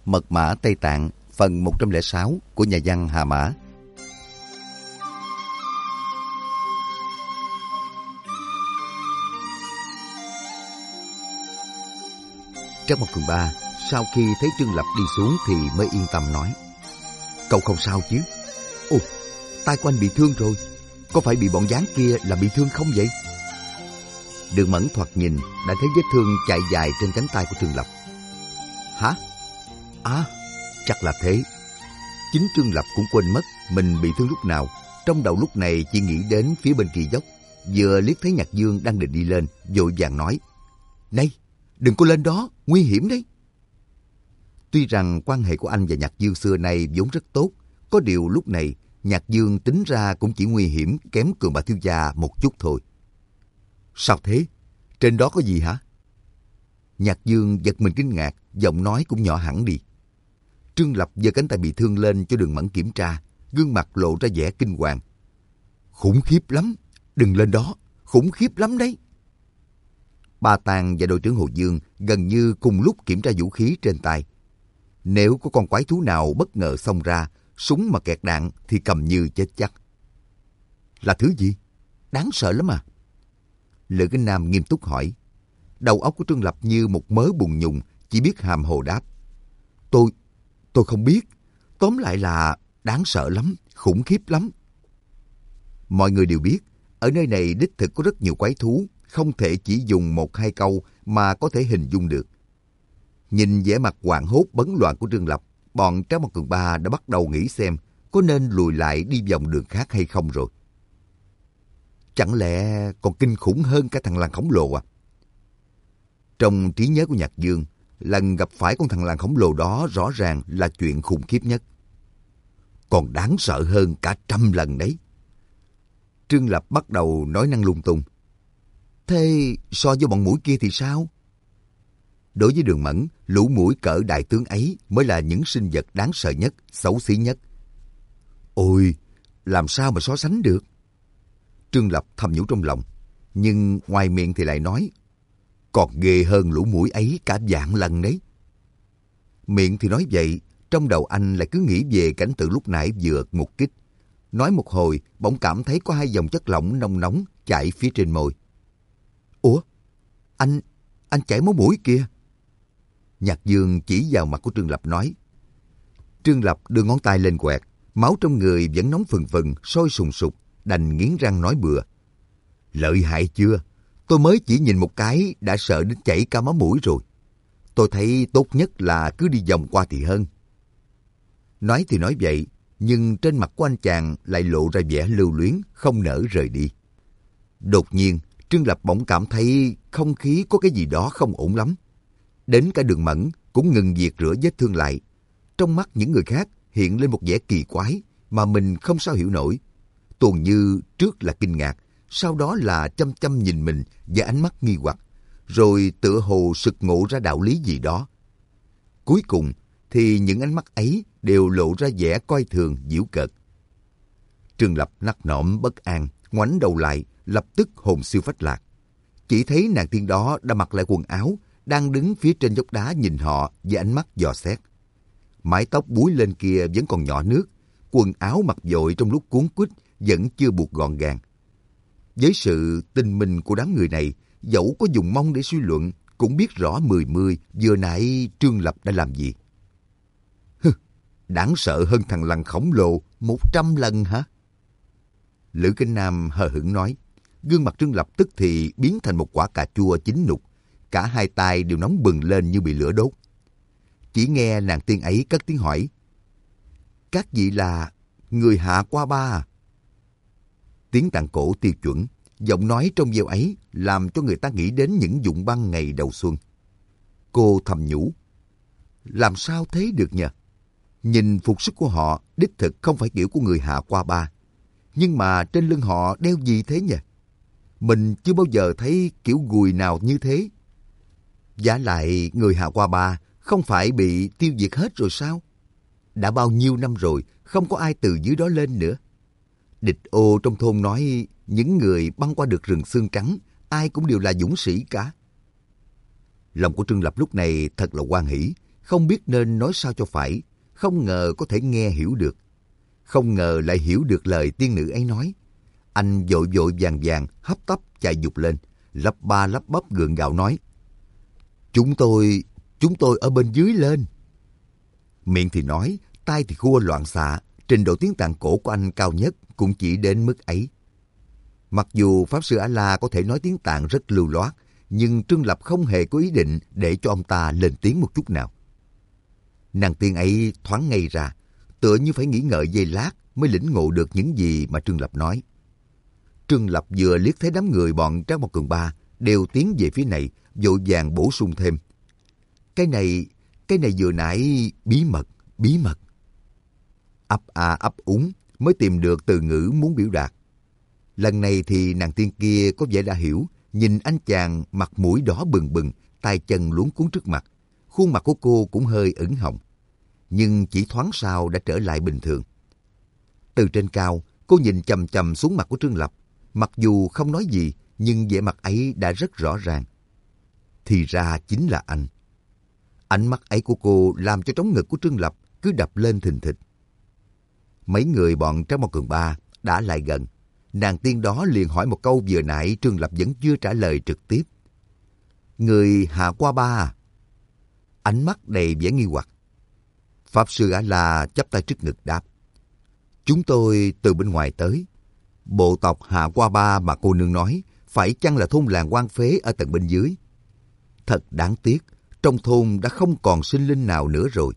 Mật mã Tây Tạng, phần 106 của nhà văn Hà Mã. Trác Mộc Cường Ba sau khi thấy Trương Lập đi xuống thì mới yên tâm nói: Cậu không sao chứ? Ồ, tay của anh bị thương rồi. Có phải bị bọn gián kia làm bị thương không vậy? Đường Mẫn thoạt nhìn đã thấy vết thương chạy dài trên cánh tay của Trương Lập. Hả? À, chắc là thế. Chính Trương Lập cũng quên mất mình bị thương lúc nào. Trong đầu lúc này chỉ nghĩ đến phía bên kia dốc. Vừa liếc thấy Nhạc Dương đang định đi lên, vội vàng nói: Này, đừng có lên đó, nguy hiểm đấy. Tuy rằng quan hệ của anh và Nhạc Dương xưa nay vốn rất tốt, có điều lúc này Nhạc Dương tính ra cũng chỉ nguy hiểm kém Cường Bà thiếu gia một chút thôi. Sao thế? Trên đó có gì hả? Nhạc Dương giật mình kinh ngạc, giọng nói cũng nhỏ hẳn đi. Trương Lập giơ cánh tay bị thương lên cho Đường Mẫn kiểm tra, gương mặt lộ ra vẻ kinh hoàng. Khủng khiếp lắm, đừng lên đó, khủng khiếp lắm đấy. Ba Tàng và đội trưởng Hồ Dương gần như cùng lúc kiểm tra vũ khí trên tay. Nếu có con quái thú nào bất ngờ xông ra, súng mà kẹt đạn thì cầm như chết chắc. Là thứ gì? Đáng sợ lắm à? Lữ Kinh Nam nghiêm túc hỏi. Đầu óc của Trương Lập như một mớ bùn nhùng, chỉ biết hàm hồ đáp. Tôi không biết. Tóm lại là đáng sợ lắm, khủng khiếp lắm. Mọi người đều biết, ở nơi này đích thực có rất nhiều quái thú, không thể chỉ dùng một hai câu mà có thể hình dung được. Nhìn vẻ mặt hoảng hốt bấn loạn của Trương Lập, bọn Trác Mộc Cường Ba đã bắt đầu nghĩ xem có nên lùi lại đi vòng đường khác hay không rồi. Chẳng lẽ còn kinh khủng hơn cả thằng lằn khổng lồ à? Trong trí nhớ của Nhạc Dương, lần gặp phải con thằng lằn khổng lồ đó rõ ràng là chuyện khủng khiếp nhất. Còn đáng sợ hơn cả 100 lần đấy. Trương Lập bắt đầu nói năng lung tung. Thế so với bọn muỗi kia thì sao? Đối với Đường Mẫn, lũ muỗi cỡ đại tướng ấy mới là những sinh vật đáng sợ nhất, xấu xí nhất. Ôi, làm sao mà so sánh được? Trương Lập thầm nhủ trong lòng, nhưng ngoài miệng thì lại nói, còn ghê hơn lũ muỗi ấy cả vạn lần đấy. Miệng thì nói vậy, trong đầu anh lại cứ nghĩ về cảnh tượng lúc nãy vừa mục kích. Nói một hồi, bỗng cảm thấy có 2 dòng chất lỏng nóng nóng chảy phía trên môi. Ủa? Anh chảy máu mũi kìa. Nhạc Dương chỉ vào mặt của Trương Lập nói. Trương Lập đưa ngón tay lên quẹt, máu trong người vẫn nóng phừng phừng, sôi sùng sục, đành nghiến răng nói bừa. Lợi hại chưa? Tôi mới chỉ nhìn một cái đã sợ đến chảy cả máu mũi rồi. Tôi thấy tốt nhất là cứ đi vòng qua thì hơn. Nói thì nói vậy, nhưng trên mặt của anh chàng lại lộ ra vẻ lưu luyến, không nỡ rời đi. Đột nhiên, Trương Lập bỗng cảm thấy không khí có cái gì đó không ổn lắm. Đến cả Đường Mẫn cũng ngừng việc rửa vết thương lại. Trong mắt những người khác hiện lên một vẻ kỳ quái mà mình không sao hiểu nổi. Tuần như trước là kinh ngạc, sau đó là chăm chăm nhìn mình và ánh mắt nghi hoặc, rồi tựa hồ sực ngộ ra đạo lý gì đó. Cuối cùng thì những ánh mắt ấy đều lộ ra vẻ coi thường, giễu cợt. Trương Lập nắc nõm bất an, ngoảnh đầu lại, lập tức hồn siêu phách lạc. Chỉ thấy nàng tiên đó đã mặc lại quần áo, đang đứng phía trên dốc đá nhìn họ với ánh mắt dò xét. Mái tóc búi lên kia vẫn còn nhỏ nước, quần áo mặc vội trong lúc cuốn quýt vẫn chưa buộc gọn gàng. Với sự tinh minh của đám người này, dẫu có dùng mông để suy luận, cũng biết rõ mười vừa nãy Trương Lập đã làm gì. Hừ, đáng sợ hơn thằng lằn khổng lồ 100 lần hả? Lữ Kinh Nam hờ hững nói. Gương mặt Trương Lập tức thì biến thành một quả cà chua chín nục, cả 2 tay đều nóng bừng lên như bị lửa đốt. Chỉ nghe nàng tiên ấy cất tiếng hỏi. Các vị là người Hạ Qua Ba à? Tiếng Tạng cổ tiêu chuẩn, giọng nói trong veo ấy làm cho người ta nghĩ đến những dụng băng ngày đầu xuân. Cô thầm nhủ. Làm sao thế được nhỉ? Nhìn phục sức của họ đích thực không phải kiểu của người Hạ Qua Ba. Nhưng mà trên lưng họ đeo gì thế nhỉ? Mình chưa bao giờ thấy kiểu gùi nào như thế. Vả lại người Hạ Qua Ba không phải bị tiêu diệt hết rồi sao? Đã bao nhiêu năm rồi, không có ai từ dưới đó lên nữa. Địch Ô trong thôn nói những người băng qua được rừng xương trắng, ai cũng đều là dũng sĩ cả. Lòng của Trương Lập lúc này thật là hoan hỉ, không biết nên nói sao cho phải, không ngờ có thể nghe hiểu được. Không ngờ lại hiểu được lời tiên nữ ấy nói. Anh vội vội vàng vàng, hấp tấp chạy giục lên, lắp ba lắp bắp gượng gạo nói: Chúng tôi ở bên dưới lên. Miệng thì nói, tay thì khua loạn xạ, trình độ tiếng Tạng cổ của anh cao nhất cũng chỉ đến mức ấy. Mặc dù Pháp Sư A-la có thể nói tiếng Tạng rất lưu loát, nhưng Trương Lập không hề có ý định để cho ông ta lên tiếng một chút nào. Nàng tiên ấy thoáng ngây ra, tựa như phải nghĩ ngợi giây lát mới lĩnh ngộ được những gì mà Trương Lập nói. Trương Lập vừa liếc thấy đám người bọn Trác Mộc Cường Ba đều tiến về phía này, vội vàng bổ sung thêm: Cái này vừa nãy bí mật. Ấp a ấp úng mới tìm được từ ngữ muốn biểu đạt. Lần này thì nàng tiên kia có vẻ đã hiểu, nhìn anh chàng mặt mũi đỏ bừng bừng, tay chân luống cuống trước mặt. Khuôn mặt của cô cũng hơi ửng hồng, nhưng chỉ thoáng sau đã trở lại bình thường. Từ trên cao, cô nhìn chằm chằm xuống mặt của Trương Lập. Mặc dù không nói gì, nhưng vẻ mặt ấy đã rất rõ ràng. Thì ra chính là anh. Ánh mắt ấy của cô làm cho trống ngực của Trương Lập cứ đập lên thình thịch. Mấy người bọn Trác Mộc Cường Ba đã lại gần. Nàng tiên đó liền hỏi một câu vừa nãy Trương Lập vẫn chưa trả lời trực tiếp. Người Hạ Qua Ba à? Ánh mắt đầy vẻ nghi hoặc. Pháp Sư A-la chắp tay trước ngực đáp: Chúng tôi từ bên ngoài tới. Bộ tộc Hạ Qua Ba mà cô nương nói phải chăng là thôn làng hoang phế ở tận bên dưới? Thật đáng tiếc, trong thôn đã không còn sinh linh nào nữa rồi.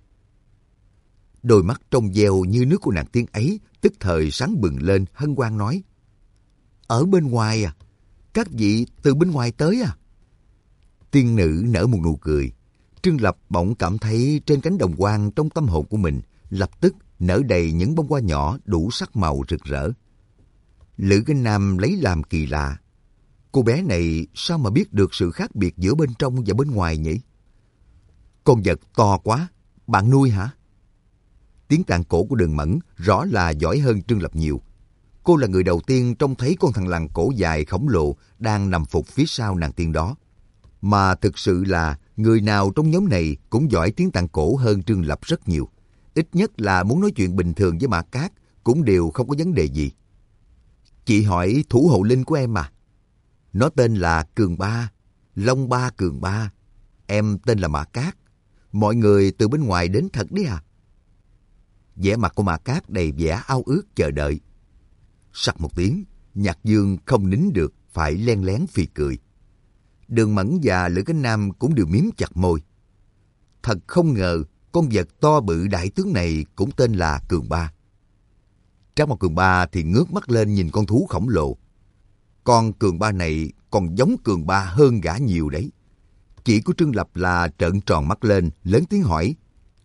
Đôi mắt trong veo như nước của nàng tiên ấy tức thời sáng bừng lên, hân hoan nói: Ở bên ngoài à? Các vị từ bên ngoài tới à? Tiên nữ nở một nụ cười. Trương Lập bỗng cảm thấy trên cánh đồng hoang trong tâm hồn của mình lập tức nở đầy những bông hoa nhỏ đủ sắc màu rực rỡ. Lữ Kinh Nam lấy làm kỳ lạ. Cô bé này sao mà biết được sự khác biệt giữa bên trong và bên ngoài nhỉ? Con vật to quá, bạn nuôi hả? Tiếng Tạng cổ của Đường Mẫn rõ là giỏi hơn Trương Lập nhiều. Cô là người đầu tiên trông thấy con thằn lằn cổ dài khổng lồ đang nằm phục phía sau nàng tiên đó. Mà thực sự là người nào trong nhóm này cũng giỏi tiếng Tạng cổ hơn Trương Lập rất nhiều. Ít nhất là muốn nói chuyện bình thường với Mã Cát cũng đều không có vấn đề gì. Chị hỏi thủ hộ linh của em à? Nó tên là Cường Ba, Long Ba Cường Ba. Em tên là Mã Cát. Mọi người từ bên ngoài đến thật đấy à? Vẻ mặt của Mã Cát đầy vẻ ao ước chờ đợi. Sặc một tiếng, Nhạc Dương không nín được phải len lén phì cười. Đường Mẫn và Lữ Cánh Nam cũng đều miếm chặt môi. Thật không ngờ con vật to bự đại tướng này cũng tên là Cường Ba. Trác Mộc Cường Ba thì ngước mắt lên nhìn con thú khổng lồ. Con Cường Ba này còn giống Cường Ba hơn gã nhiều đấy. Chị của Trương Lập là trợn tròn mắt lên, lớn tiếng hỏi: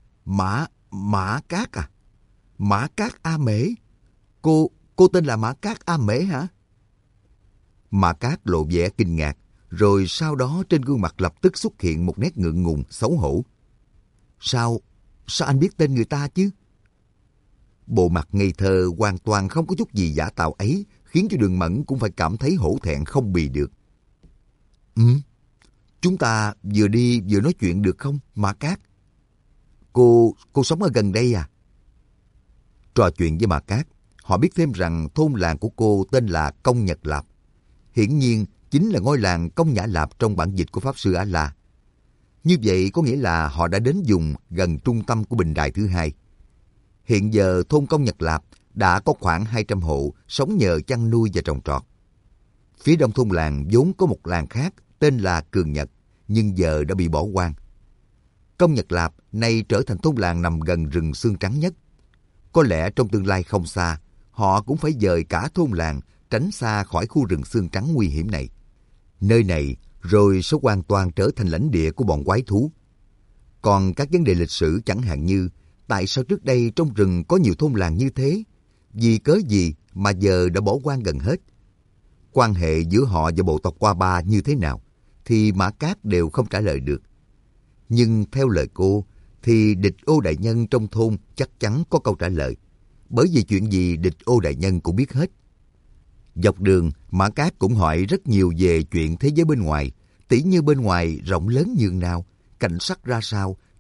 Mã Cát à? Mã Cát A Mễ? Cô tên là Mã Cát A Mễ hả? Mã Cát lộ vẻ kinh ngạc, rồi sau đó trên gương mặt lập tức xuất hiện một nét ngượng ngùng, xấu hổ. Sao anh biết tên người ta chứ? Bộ mặt ngây thơ hoàn toàn không có chút gì giả tạo ấy khiến cho Đường Mẫn cũng phải cảm thấy hổ thẹn không bì được. Chúng ta vừa đi vừa nói chuyện được không, Mã Cát? Cô sống ở gần đây à? Trò chuyện với Mã Cát, họ biết thêm rằng thôn làng của cô tên là Công Nhật Lạp. Hiển nhiên chính là ngôi làng Công Nhã Lạp trong bản dịch của Pháp Sư A-la. Như vậy có nghĩa là họ đã đến vùng gần trung tâm của Bình Đài thứ hai. Hiện giờ thôn Công Nhật Lạp đã có khoảng 200 hộ sống nhờ chăn nuôi và trồng trọt. Phía đông thôn làng vốn có một làng khác tên là Cường Nhật, nhưng giờ đã bị bỏ hoang. Công Nhật Lạp nay trở thành thôn làng nằm gần rừng xương trắng nhất. Có lẽ trong tương lai không xa, họ cũng phải dời cả thôn làng tránh xa khỏi khu rừng xương trắng nguy hiểm này. Nơi này rồi sẽ hoàn toàn trở thành lãnh địa của bọn quái thú. Còn các vấn đề lịch sử chẳng hạn như tại sao trước đây trong rừng có nhiều thôn làng như thế? Vì cớ gì mà giờ đã bỏ hoang gần hết? Quan hệ giữa họ và bộ tộc Qua Ba như thế nào? Thì Mã Cát đều không trả lời được. Nhưng theo lời cô, thì Địch Ô đại nhân trong thôn chắc chắn có câu trả lời. Bởi vì chuyện gì Địch Ô đại nhân cũng biết hết. Dọc đường, Mã Cát cũng hỏi rất nhiều về chuyện thế giới bên ngoài, tỉ như bên ngoài rộng lớn nhường nào, cảnh sắc ra sao,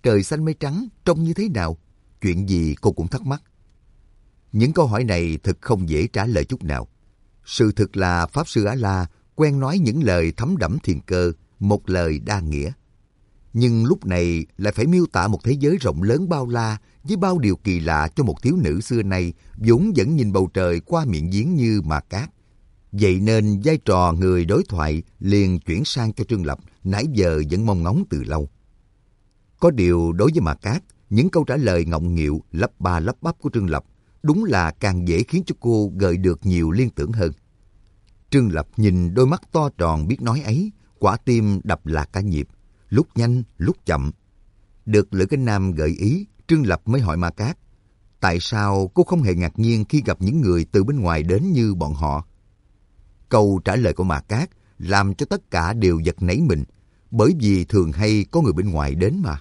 trời xanh mây trắng trông như thế nào? Chuyện gì cô cũng thắc mắc. Những câu hỏi này thật không dễ trả lời chút nào. Sự thực là Pháp Sư A-la quen nói những lời thấm đẫm thiền cơ, một lời đa nghĩa. Nhưng lúc này lại phải miêu tả một thế giới rộng lớn bao la với bao điều kỳ lạ cho một thiếu nữ xưa nay vốn vẫn nhìn bầu trời qua miệng giếng như mà cát. Vậy nên vai trò người đối thoại liền chuyển sang cho Trương Lập nãy giờ vẫn mong ngóng từ lâu. Có điều đối với Mạc Cát, những câu trả lời ngọng nghịu, lắp ba lắp bắp của Trương Lập đúng là càng dễ khiến cho cô gợi được nhiều liên tưởng hơn. Trương Lập nhìn đôi mắt to tròn biết nói ấy, quả tim đập lạc cả nhịp, lúc nhanh lúc chậm. Được Lữ Kinh Nam gợi ý, Trương Lập mới hỏi Mạc Cát, tại sao cô không hề ngạc nhiên khi gặp những người từ bên ngoài đến như bọn họ? Câu trả lời của Mạc Cát làm cho tất cả đều giật nảy mình, bởi vì thường hay có người bên ngoài đến mà.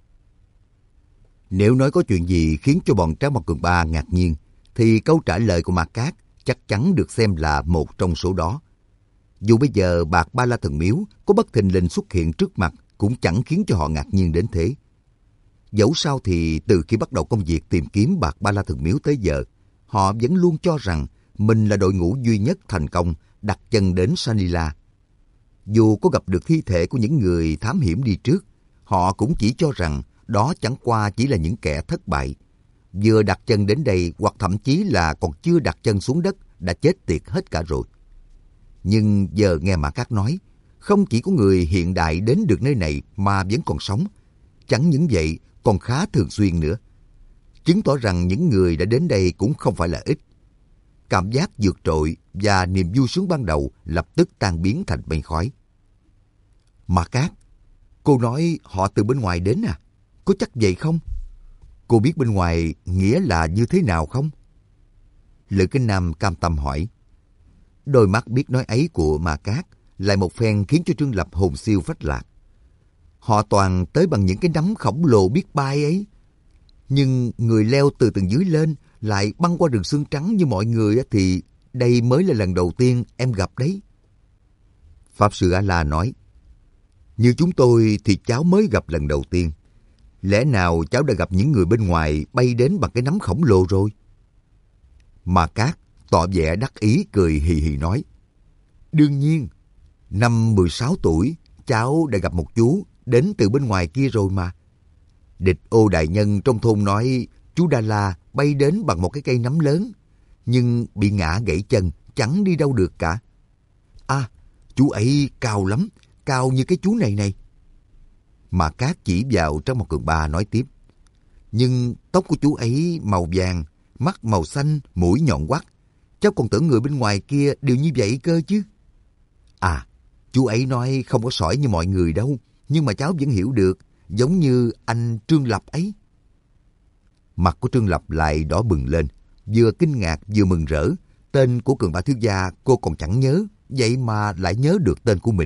Nếu nói có chuyện gì khiến cho bọn Trác Mộc Cường Ba ngạc nhiên, thì câu trả lời của Mạc Cát chắc chắn được xem là một trong số đó. Dù bây giờ bạc Ba La Thần Miếu có bất thình lình xuất hiện trước mặt cũng chẳng khiến cho họ ngạc nhiên đến thế. Dẫu sao thì từ khi bắt đầu công việc tìm kiếm bạc Ba La Thần Miếu tới giờ, họ vẫn luôn cho rằng mình là đội ngũ duy nhất thành công đặt chân đến Sanila. Dù có gặp được thi thể của những người thám hiểm đi trước, họ cũng chỉ cho rằng đó chẳng qua chỉ là những kẻ thất bại. Vừa đặt chân đến đây hoặc thậm chí là còn chưa đặt chân xuống đất đã chết tiệt hết cả rồi. Nhưng giờ nghe Mạc Cát nói, không chỉ có người hiện đại đến được nơi này mà vẫn còn sống. Chẳng những vậy còn khá thường xuyên nữa. Chứng tỏ rằng những người đã đến đây cũng không phải là ít. Cảm giác vượt trội và niềm vui sướng ban đầu lập tức tan biến thành mây khói. Mạc Cát, cô nói họ từ bên ngoài đến à? Có chắc vậy không? Cô biết bên ngoài nghĩa là như thế nào không? Lữ Kinh Nam cam tâm hỏi. Đôi mắt biết nói ấy của Mạc Cát lại một phen khiến cho Trương Lập hồn siêu phách lạc. Họ toàn tới bằng những cái nắm khổng lồ biết bay ấy. Nhưng người leo từ tầng dưới lên lại băng qua đường xương trắng như mọi người thì đây mới là lần đầu tiên em gặp đấy. Pháp Sư A-la nói, như chúng tôi thì cháu mới gặp lần đầu tiên. Lẽ nào cháu đã gặp những người bên ngoài bay đến bằng cái nắm khổng lồ rồi? Mà Cát tỏ vẻ đắc ý cười hì hì nói, đương nhiên, năm 16 tuổi cháu đã gặp một chú đến từ bên ngoài kia rồi mà. Địch Ô đại nhân trong thôn nói chú Đa La bay đến bằng một cái cây nắm lớn, nhưng bị ngã gãy chân, chẳng đi đâu được cả. À, chú ấy cao lắm, cao như cái chú này này. Mà Cát chỉ vào Trác Mộc Cường Ba nói tiếp, nhưng tóc của chú ấy màu vàng, mắt màu xanh, mũi nhọn quắt. Cháu còn tưởng người bên ngoài kia đều như vậy cơ chứ. À, chú ấy nói không có sỏi như mọi người đâu, nhưng mà cháu vẫn hiểu được, giống như anh Trương Lập ấy. Mặt của Trương Lập lại đỏ bừng lên, vừa kinh ngạc vừa mừng rỡ. Tên của Cường Ba thiếu gia cô còn chẳng nhớ, vậy mà lại nhớ được tên của mình.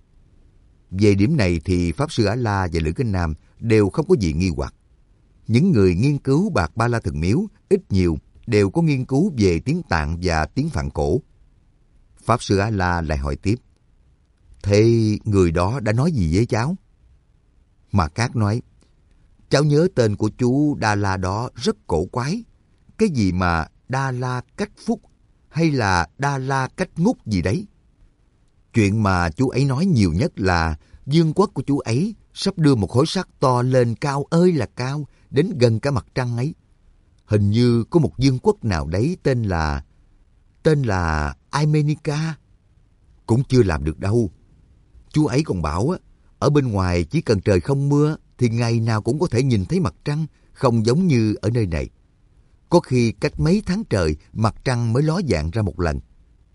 Về điểm này thì Pháp Sư A-la và Lữ Kinh Nam đều không có gì nghi hoặc. Những người nghiên cứu bạc Ba La Thần Miếu ít nhiều đều có nghiên cứu về tiếng Tạng và tiếng Phạn cổ. Pháp Sư A-la lại hỏi tiếp, thế người đó đã nói gì với cháu? Mà Cát nói, cháu nhớ tên của chú Đa La đó rất cổ quái. Cái gì mà Đa La Cách Phúc hay là Đa La Cách Ngút gì đấy. Chuyện mà chú ấy nói nhiều nhất là vương quốc của chú ấy sắp đưa một khối sắt to lên cao ơi là cao, đến gần cả mặt trăng ấy. Hình như có một vương quốc nào đấy tên là Armenica. Cũng chưa làm được đâu. Chú ấy còn bảo ở bên ngoài chỉ cần trời không mưa thì ngày nào cũng có thể nhìn thấy mặt trăng, không giống như ở nơi này. Có khi cách mấy tháng trời mặt trăng mới ló dạng ra một lần.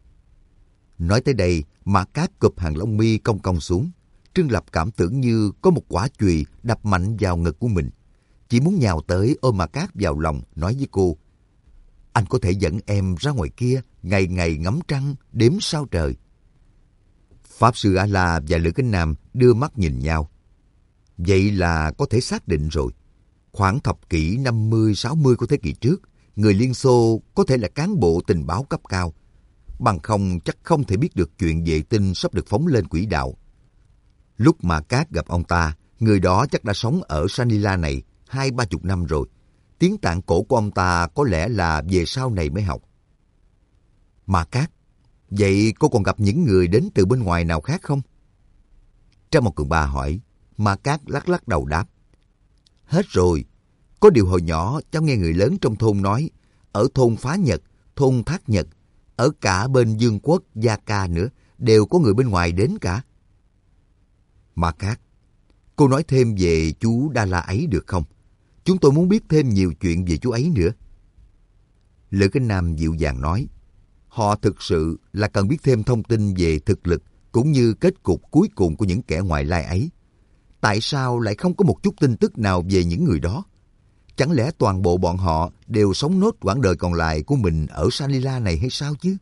Nói tới đây, Mạc Cát cụp hàng lông mi cong cong xuống. Trương Lập cảm tưởng như có một quả chùy đập mạnh vào ngực của mình. Chỉ muốn nhào tới ôm Mạc Cát vào lòng, nói với cô, anh có thể dẫn em ra ngoài kia, ngày ngày ngắm trăng, đếm sao trời. Pháp Sư A-la và Lữ Kinh Nam đưa mắt nhìn nhau. Vậy là có thể xác định rồi. Khoảng thập kỷ 50-60 của thế kỷ trước, người Liên Xô có thể là cán bộ tình báo cấp cao. Bằng không chắc không thể biết được chuyện vệ tinh sắp được phóng lên quỹ đạo. Lúc mà Cát gặp ông ta, Người đó chắc đã sống ở Sanila này 20-30 năm rồi. Tiếng Tạng cổ của ông ta có lẽ là về sau này mới học. Ma Cát, vậy cô còn gặp những người đến từ bên ngoài nào khác không? Trang một Cường Ba hỏi. Ma Cát lắc lắc đầu đáp. Hết rồi. Có điều hồi nhỏ cháu nghe người lớn trong thôn nói, ở thôn Phá Nhật, thôn Thác Nhật, ở cả bên Dương Quốc, Gia Ca nữa, đều có người bên ngoài đến cả. Ma Cát, cô nói thêm về chú Đa La ấy được không? Chúng tôi muốn biết thêm nhiều chuyện về chú ấy nữa. Lữ Kinh Nam dịu dàng nói. Họ thực sự là cần biết thêm thông tin về thực lực cũng như kết cục cuối cùng của những kẻ ngoại lai ấy. Tại sao lại không có một chút tin tức nào về những người đó? Chẳng lẽ toàn bộ bọn họ đều sống nốt quãng đời còn lại của mình ở Sanila này hay sao chứ?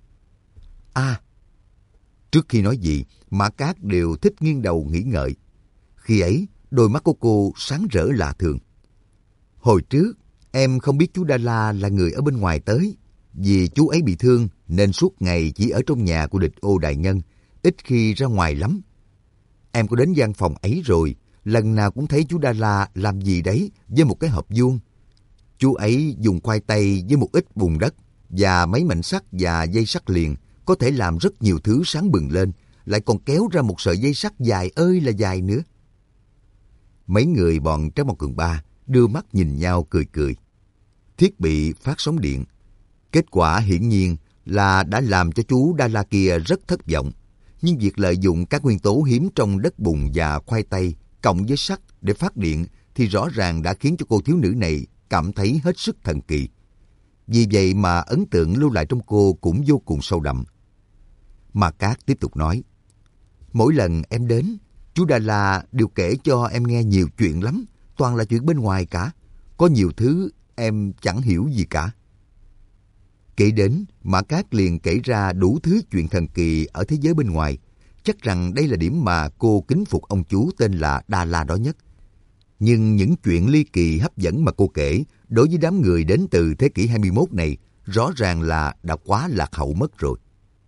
Trước khi nói gì, Ma Cát đều thích nghiêng đầu nghĩ ngợi. Khi ấy, đôi mắt của cô sáng rỡ lạ thường. Hồi trước, em không biết chú Đa La là người ở bên ngoài tới. Vì chú ấy bị thương nên suốt ngày chỉ ở trong nhà của Địch Ô đại nhân, ít khi ra ngoài lắm. Em có đến gian phòng ấy rồi, lần nào cũng thấy chú Đa La làm gì đấy với một cái hộp vuông. Chú ấy dùng khoai tây với một ít bùn đất và mấy mảnh sắt và dây sắt liền, có thể làm rất nhiều thứ sáng bừng lên, lại còn kéo ra một sợi dây sắt dài ơi là dài nữa. Mấy người bọn Trác Mộc Cường Ba đưa mắt nhìn nhau cười cười. Thiết bị phát sóng điện. Kết quả hiển nhiên là đã làm cho chú Đa La kia rất thất vọng. Nhưng việc lợi dụng các nguyên tố hiếm trong đất bùn và khoai tây cộng với sắt để phát điện thì rõ ràng đã khiến cho cô thiếu nữ này cảm thấy hết sức thần kỳ. Vì vậy mà ấn tượng lưu lại trong cô cũng vô cùng sâu đậm. Ma Cát tiếp tục nói. Mỗi lần em đến, chú Đa La đều kể cho em nghe nhiều chuyện lắm, toàn là chuyện bên ngoài cả. Có nhiều thứ em chẳng hiểu gì cả. Kể đến, Ma Cát liền kể ra đủ thứ chuyện thần kỳ ở thế giới bên ngoài. Chắc rằng đây là điểm mà cô kính phục ông chú tên là Đa La đó nhất. Nhưng những chuyện ly kỳ hấp dẫn mà cô kể đối với đám người đến từ thế kỷ 21 này rõ ràng là đã quá lạc hậu mất rồi.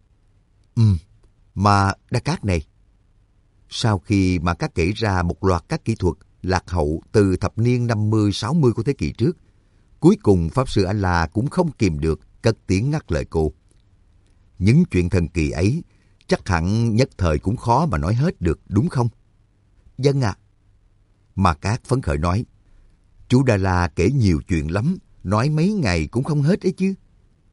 Mà Đa Cát này. Sau khi Ma Cát kể ra một loạt các kỹ thuật lạc hậu từ thập niên 50-60 của thế kỷ trước, cuối cùng Pháp Sư A-La cũng không kìm được cất tiếng ngắt lời cô. Những chuyện thần kỳ ấy chắc hẳn nhất thời cũng khó mà nói hết được, đúng không? Vâng ạ. Ma Cát phấn khởi nói. Chú Đa La kể nhiều chuyện lắm, nói mấy ngày cũng không hết ấy chứ.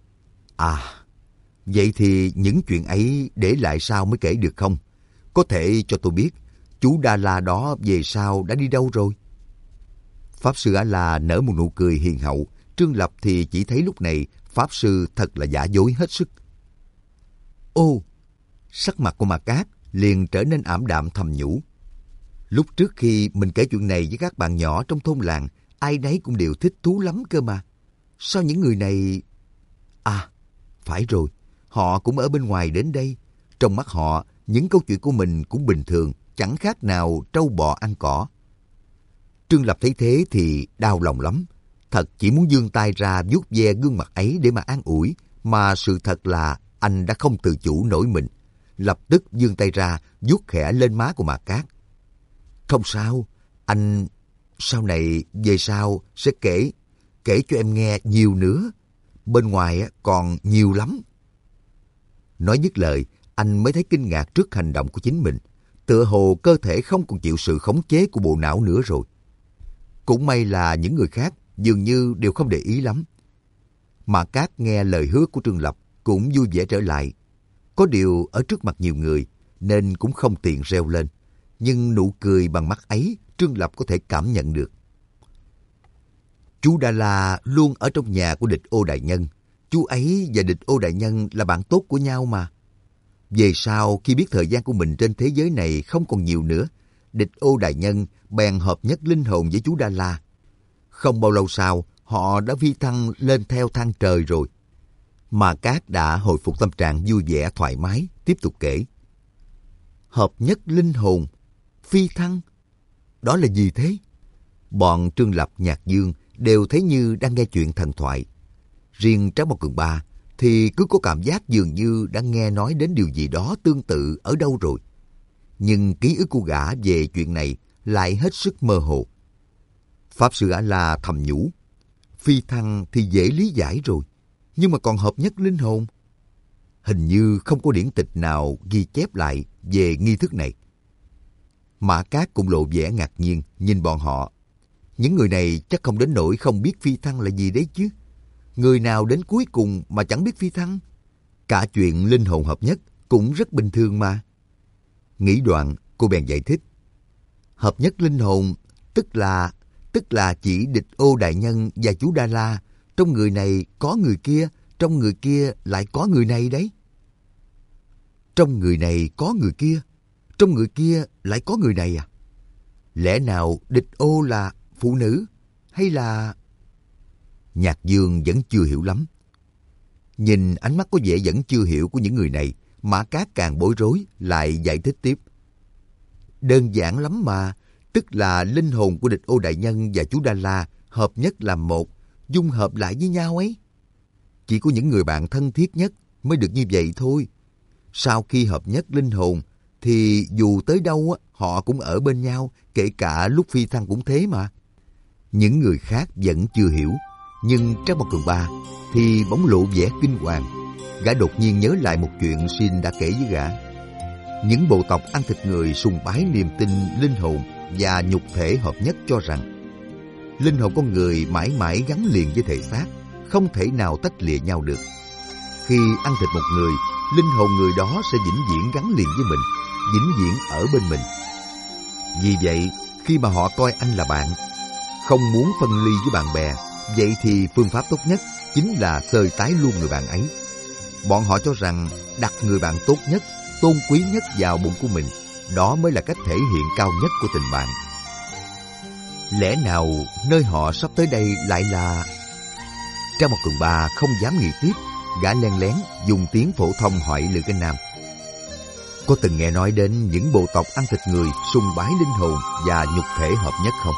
Vậy thì những chuyện ấy để lại sau mới kể được không? Có thể cho tôi biết chú Đa La đó về sau đã đi đâu rồi? Pháp Sư A-La nở một nụ cười hiền hậu. Trương Lập thì chỉ thấy lúc này Pháp Sư thật là giả dối hết sức. Sắc mặt của Ma Cát liền trở nên ảm đạm thầm nhủ. Lúc trước khi mình kể chuyện này với các bạn nhỏ trong thôn làng, ai nấy cũng đều thích thú lắm cơ mà. Sao những người này... Phải rồi, họ cũng ở bên ngoài đến đây. Trong mắt họ, những câu chuyện của mình cũng bình thường, chẳng khác nào trâu bò ăn cỏ. Trương Lập thấy thế thì đau lòng lắm. Thật chỉ muốn giương tay ra vuốt ve gương mặt ấy để mà an ủi, mà sự thật là anh đã không tự chủ nổi mình. Lập tức giương tay ra vuốt khẽ lên má của Ma Cát. Không sao, anh sau này về sau sẽ kể cho em nghe nhiều nữa. Bên ngoài còn nhiều lắm. Nói dứt lời, anh mới thấy kinh ngạc trước hành động của chính mình. Tựa hồ cơ thể không còn chịu sự khống chế của bộ não nữa rồi. Cũng may là những người khác dường như đều không để ý lắm. Ma Cát nghe lời hứa của Trương Lập cũng vui vẻ trở lại. Có điều ở trước mặt nhiều người nên cũng không tiện reo lên. Nhưng nụ cười bằng mắt ấy Trương Lập có thể cảm nhận được. Chú Đa La luôn ở trong nhà của Địch Ô đại nhân. Chú ấy và Địch Ô đại nhân là bạn tốt của nhau mà. Về sau khi biết thời gian của mình trên thế giới này không còn nhiều nữa, Địch Ô đại nhân bèn hợp nhất linh hồn với chú Đa La. Không bao lâu sau, họ đã phi thăng lên theo thang trời rồi. Ma Cát đã hồi phục tâm trạng vui vẻ thoải mái, tiếp tục kể. Hợp nhất linh hồn, phi thăng, đó là gì thế? Bọn Trương Lập, Nhạc Dương đều thấy như đang nghe chuyện thần thoại. Riêng Trác Mộc Cường Ba thì cứ có cảm giác dường như đã nghe nói đến điều gì đó tương tự ở đâu rồi. Nhưng ký ức của gã về chuyện này lại hết sức mơ hồ. Pháp Sư A-la thầm nhủ, phi thăng thì dễ lý giải rồi, nhưng mà còn hợp nhất linh hồn. Hình như không có điển tịch nào ghi chép lại về nghi thức này. Mã Cát cũng lộ vẻ ngạc nhiên nhìn bọn họ. Những người này chắc không đến nỗi không biết phi thăng là gì đấy chứ. Người nào đến cuối cùng mà chẳng biết phi thăng? Cả chuyện linh hồn hợp nhất cũng rất bình thường mà. Nghĩ đoạn, cô bèn giải thích. Hợp nhất linh hồn tức là chỉ Địch Ô đại nhân và chú Đa La. Trong người này có người kia, trong người kia lại có người này đấy. Trong người này có người kia, trong người kia lại có người này à? Lẽ nào Địch Ô là phụ nữ hay là... Nhạc Dương vẫn chưa hiểu lắm. Nhìn ánh mắt có vẻ vẫn chưa hiểu của những người này, Mã Cát càng bối rối, lại giải thích tiếp. Đơn giản lắm mà, tức là linh hồn của Địch Ô đại nhân và chú Đa La hợp nhất làm một, dung hợp lại với nhau ấy. Chỉ có những người bạn thân thiết nhất mới được như vậy thôi. Sau khi hợp nhất linh hồn, thì dù tới đâu họ cũng ở bên nhau, kể cả lúc phi thăng cũng thế mà. Những người khác vẫn chưa hiểu, nhưng Trác Mộc Cường Ba thì bỗng lộ vẻ kinh hoàng. Gã đột nhiên nhớ lại một chuyện Xin đã kể với gã. Những bộ tộc ăn thịt người sùng bái niềm tin linh hồn và nhục thể hợp nhất, cho rằng linh hồn con người mãi mãi gắn liền với thể xác, không thể nào tách lìa nhau được. Khi ăn thịt một người, linh hồn người đó sẽ vĩnh viễn gắn liền với mình, vĩnh viễn ở bên mình. Vì vậy, khi mà họ coi anh là bạn, không muốn phân ly với bạn bè, vậy thì phương pháp tốt nhất chính là xơi tái luôn người bạn ấy. Bọn họ cho rằng đặt người bạn tốt nhất, tôn quý nhất vào bụng của mình, đó mới là cách thể hiện cao nhất của tình bạn. Lẽ nào nơi họ sắp tới đây lại là... Trác Mộc Cường Ba không dám nghĩ tiếp, gã len lén dùng tiếng phổ thông hỏi Lữ Kinh Nam. Có từng nghe nói đến những bộ tộc ăn thịt người sùng bái linh hồn và nhục thể hợp nhất không?